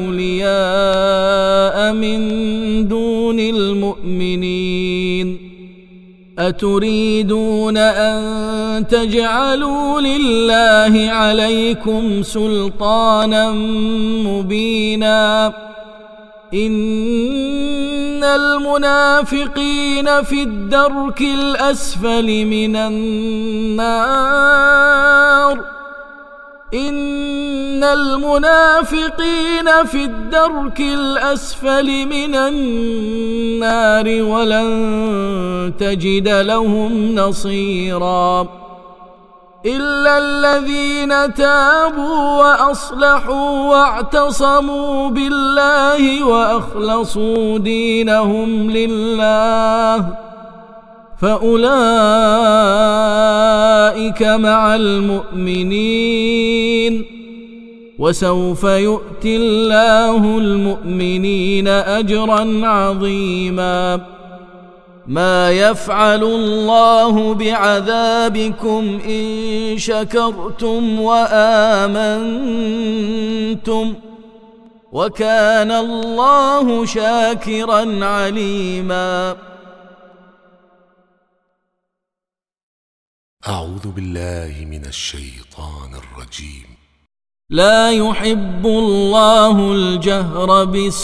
أولياء من دون المؤمنين أتريدون أن تجعلوا لله عليكم سلطانا مبينا إن المنافقين في الدرك الأسفل من النار إن المنافقين في الدرك الأسفل من النار ولن تجد لهم نصيرا إلا الذين تابوا وأصلحوا واعتصموا بالله وأخلصوا دينهم لله فأولئك مع المؤمنين وسوف يؤتي الله المؤمنين أجرا عظيما ما يفعل الله بعذابكم إن شكرتم وآمنتم وكان الله شاكرا عليما. أعوذ بالله من الشيطان الرجيم. لا يحب الله الجهر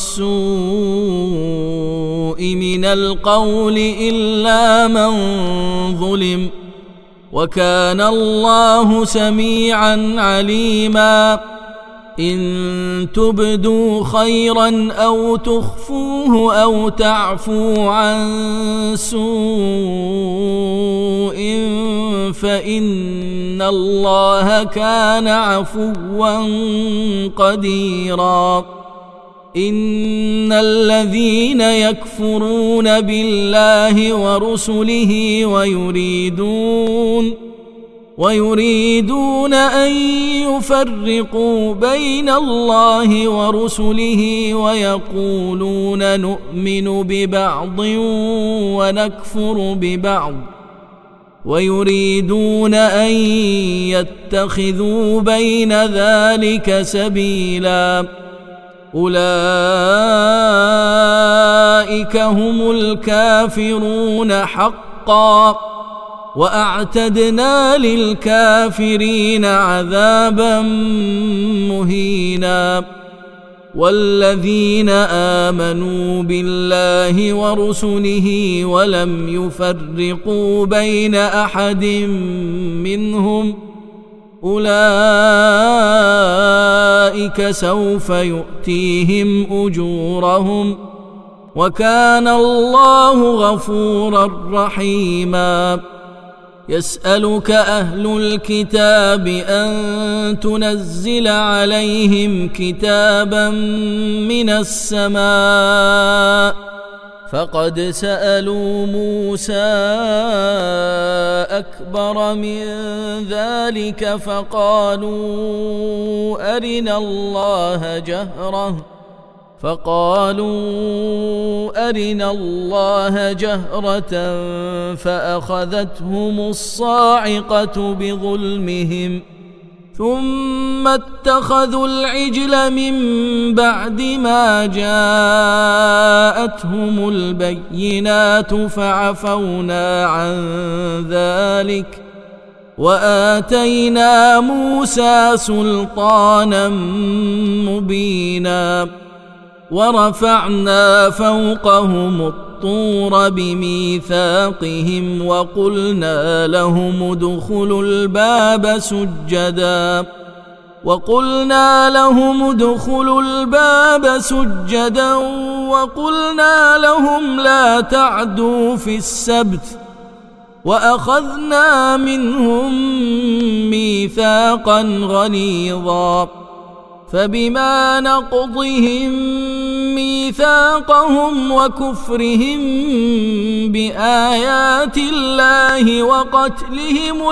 بالسوء من القول إلا من ظلم وكان الله سميعا عليما إن تبدوا خيرا أو تخفوه أو تعفو عن سوء فإن الله كان عفوا قديرا إن الذين يكفرون بالله ورسله ويريدون ويريدون أن يفرقوا بين الله ورسله ويقولون نؤمن ببعض ونكفر ببعض ويريدون أن يتخذوا بين ذلك سبيلا أولئك هم الكافرون حقا وأعتدنا للكافرين عذابا مهينا والذين آمنوا بالله ورسله ولم يفرقوا بين أحد منهم أولئك سوف يؤتيهم أجورهم وكان الله غفورا رحيما يسألك أهل الكتاب أن تنزل عليهم كتابا من السماء فقد سألوا موسى أكبر من ذلك فقالوا أرنا الله جهرة فقالوا أرنا الله جهرة فأخذتهم الصاعقة بظلمهم ثم اتخذوا العجل من بعد ما جاءتهم البينات فعفونا عن ذلك وآتينا موسى سلطانا مبينا ورفعنا فوقهم الطور بميثاقهم وقلنا لهم ادخلوا الباب سجدا وقلنا لهم ادخلوا الباب سجدا وقلنا لهم لا تعدوا في السبت وأخذنا منهم ميثاقا غليظا فبما نقضهم ميثاقهم وكفرهم بآيات الله وقتلهم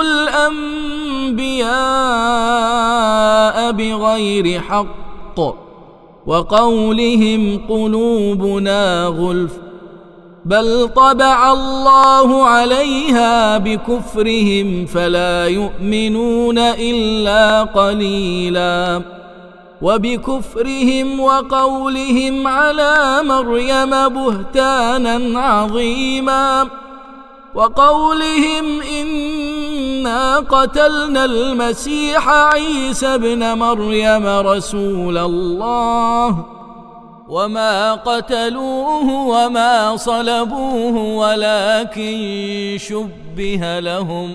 الأنبياء بغير حق وقولهم قلوبنا غلف بل طبع الله عليها بكفرهم فلا يؤمنون إلا قليلا وبكفرهم وقولهم على مريم بهتانا عظيما وقولهم إنا قتلنا المسيح عيسى ابن مريم رسول الله وما قتلوه وما صلبوه ولكن شبه لهم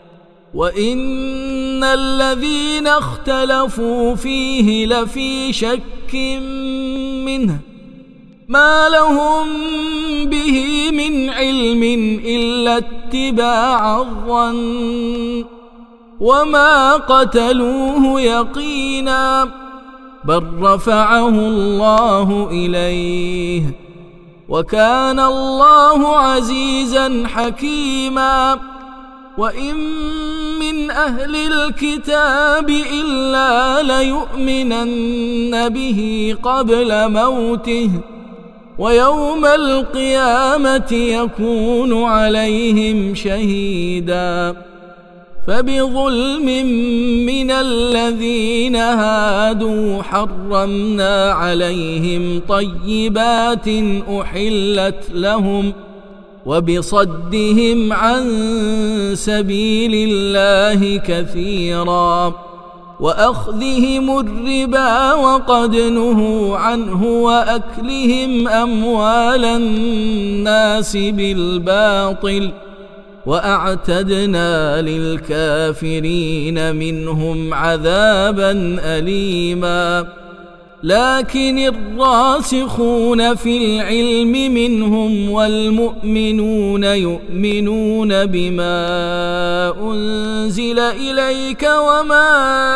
وإن الذين اختلفوا فيه لفي شك منه ما لهم به من علم إلا اتباع الظن وما قتلوه يقينا بل رفعه الله إليه وكان الله عزيزا حكيما وإن من أهل الكتاب إلا ليؤمنن به قبل موته ويوم القيامة يكون عليهم شهيدا فبظلم من الذين هادوا حرمنا عليهم طيبات أحلت لهم وبصدهم عن سبيل الله كثيرا وأخذهم الربا وقد نهوا عنه وأكلهم أموال الناس بالباطل وأعتدنا للكافرين منهم عذابا أليما لكن الراسخون في العلم منهم والمؤمنون يؤمنون بما أنزل إليك وما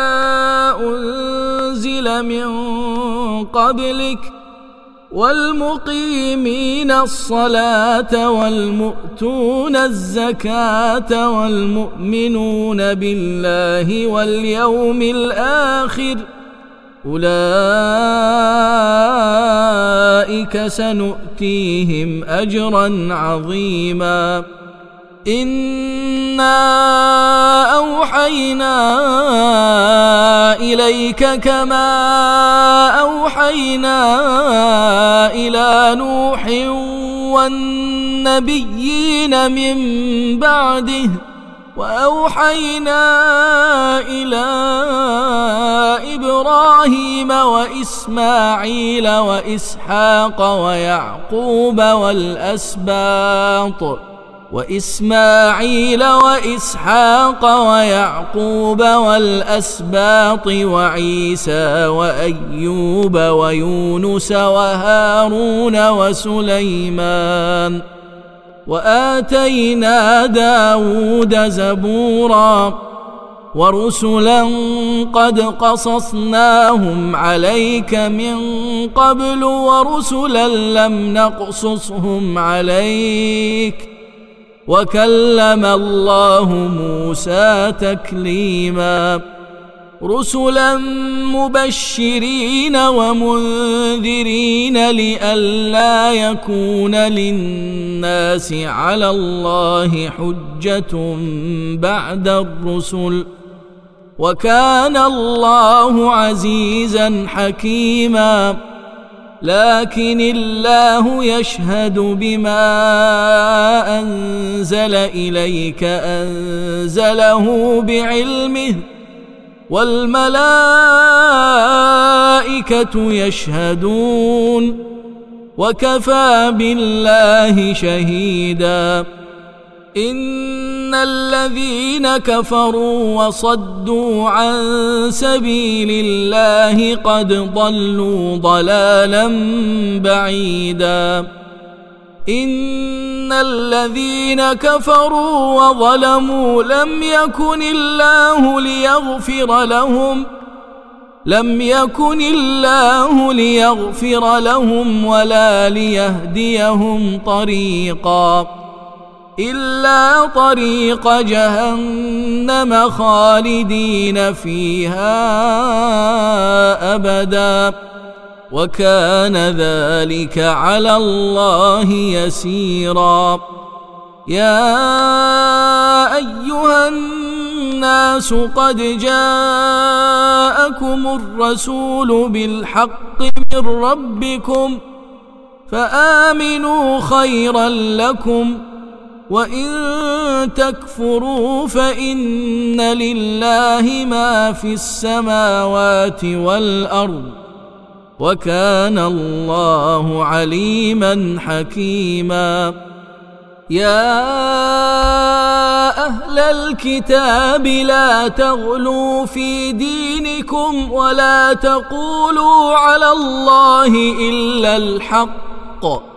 أنزل من قبلك والمقيمين الصلاة والمؤتون الزكاة والمؤمنون بالله واليوم الآخر أولئك سنؤتيهم أجرا عظيما إنا أوحينا إليك كما أوحينا إلى نوح والنبيين من بعده وأوحينا إلى إبراهيم وإسماعيل وإسحاق ويعقوب والأسباط وإسماعيل وإسحاق ويعقوب والأسباط وعيسى وأيوب ويونس وهارون وسليمان وآتينا داود زبورا ورسلا قد قصصناهم عليك من قبل ورسلا لم نقصصهم عليك وكلم الله موسى تكليما رسلا مبشرين ومنذرين لئلا يكون للناس على الله حجة بعد الرسل وكان الله عزيزا حكيما. لكن الله يشهد بما أنزل إليك أنزله بعلمه والملائكة يشهدون وكفى بالله شهيدا. إن الذين كفروا وصدوا عن سبيل الله قد ضلوا ضلالا بعيدا. إن الذين كفروا وظلموا لم يكن الله ليغفر لهم لم يكن الله ليغفر لهم ولا ليهديهم طريقا إلا طريق جهنم خالدين فيها أبدا وكان ذلك على الله يسيرا. يا أيها الناس قد جاءكم الرسول بالحق من ربكم فآمنوا خيرا لكم وإن تكفروا فإن لله ما في السماوات والأرض وكان الله عليما حكيما. يا أهل الكتاب لا تغلوا في دينكم ولا تقولوا على الله إلا الحق.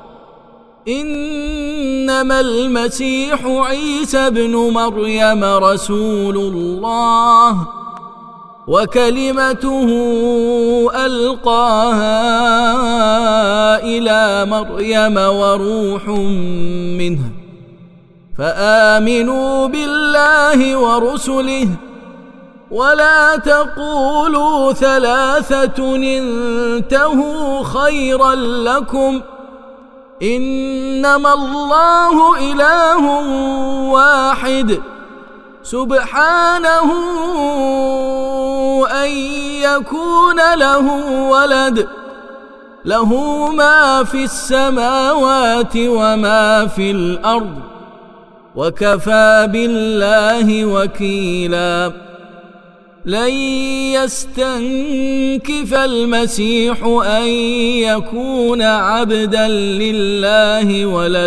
إنما المسيح عيسى ابن مريم رسول الله وكلمته ألقاها إلى مريم وروح منه فآمنوا بالله ورسله ولا تقولوا ثلاثة انتهوا خيرا لكم إنما الله إله واحد سبحانه أن يكون له ولد له ما في السماوات وما في الأرض وكفى بالله وكيلا. لن يستنكف المسيح أن يكون عبدا لله ولا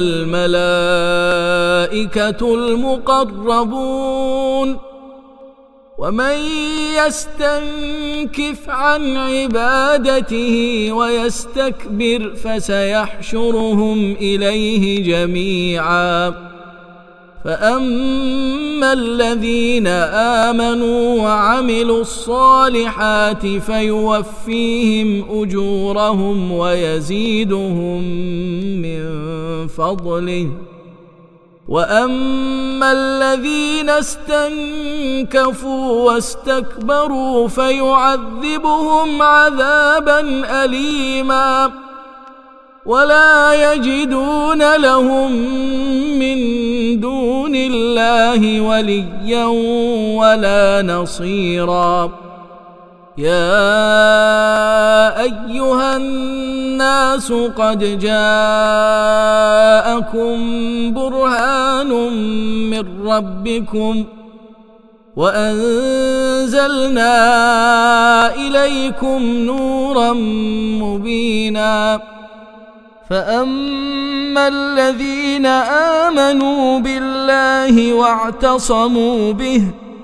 الملائكة المقربون ومن يستنكف عن عبادته ويستكبر فسيحشرهم إليه جميعا. فأما الذين آمنوا وعملوا الصالحات فيوفيهم أجورهم ويزيدهم من فضله وأما الذين استنكفوا واستكبروا فيعذبهم عذابا أليما ولا يجدون لهم من دون الله وليا ولا نصيرا. يا أيها الناس قد جاءكم برهان من ربكم وأنزلنا إليكم نورا مبينا. فأما الذين آمنوا بالله واعتصموا به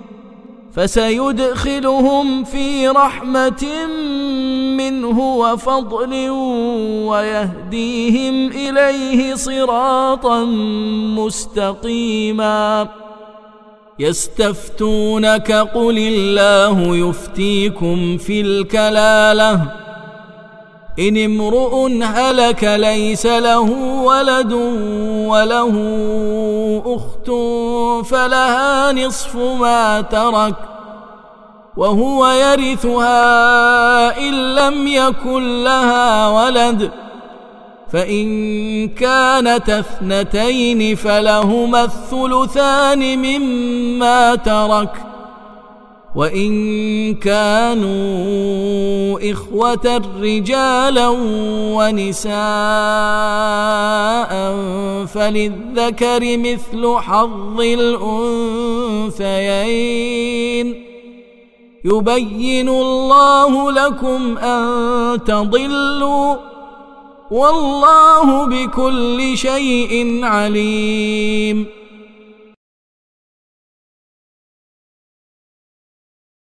فسيدخلهم في رحمة منه وفضل ويهديهم إليه صراطا مستقيما. يستفتونك قل الله يفتيكم في الكلالة إن امرؤ هلك ليس له ولد وله أخت فلها نصف ما ترك وهو يرثها إن لم يكن لها ولد فإن كانت اثنتين فلهما الثلثان مما ترك وإن كانوا إخوة رجالا ونساء فللذكر مثل حظ الأنثيين يبين الله لكم أن تضلوا والله بكل شيء عليم.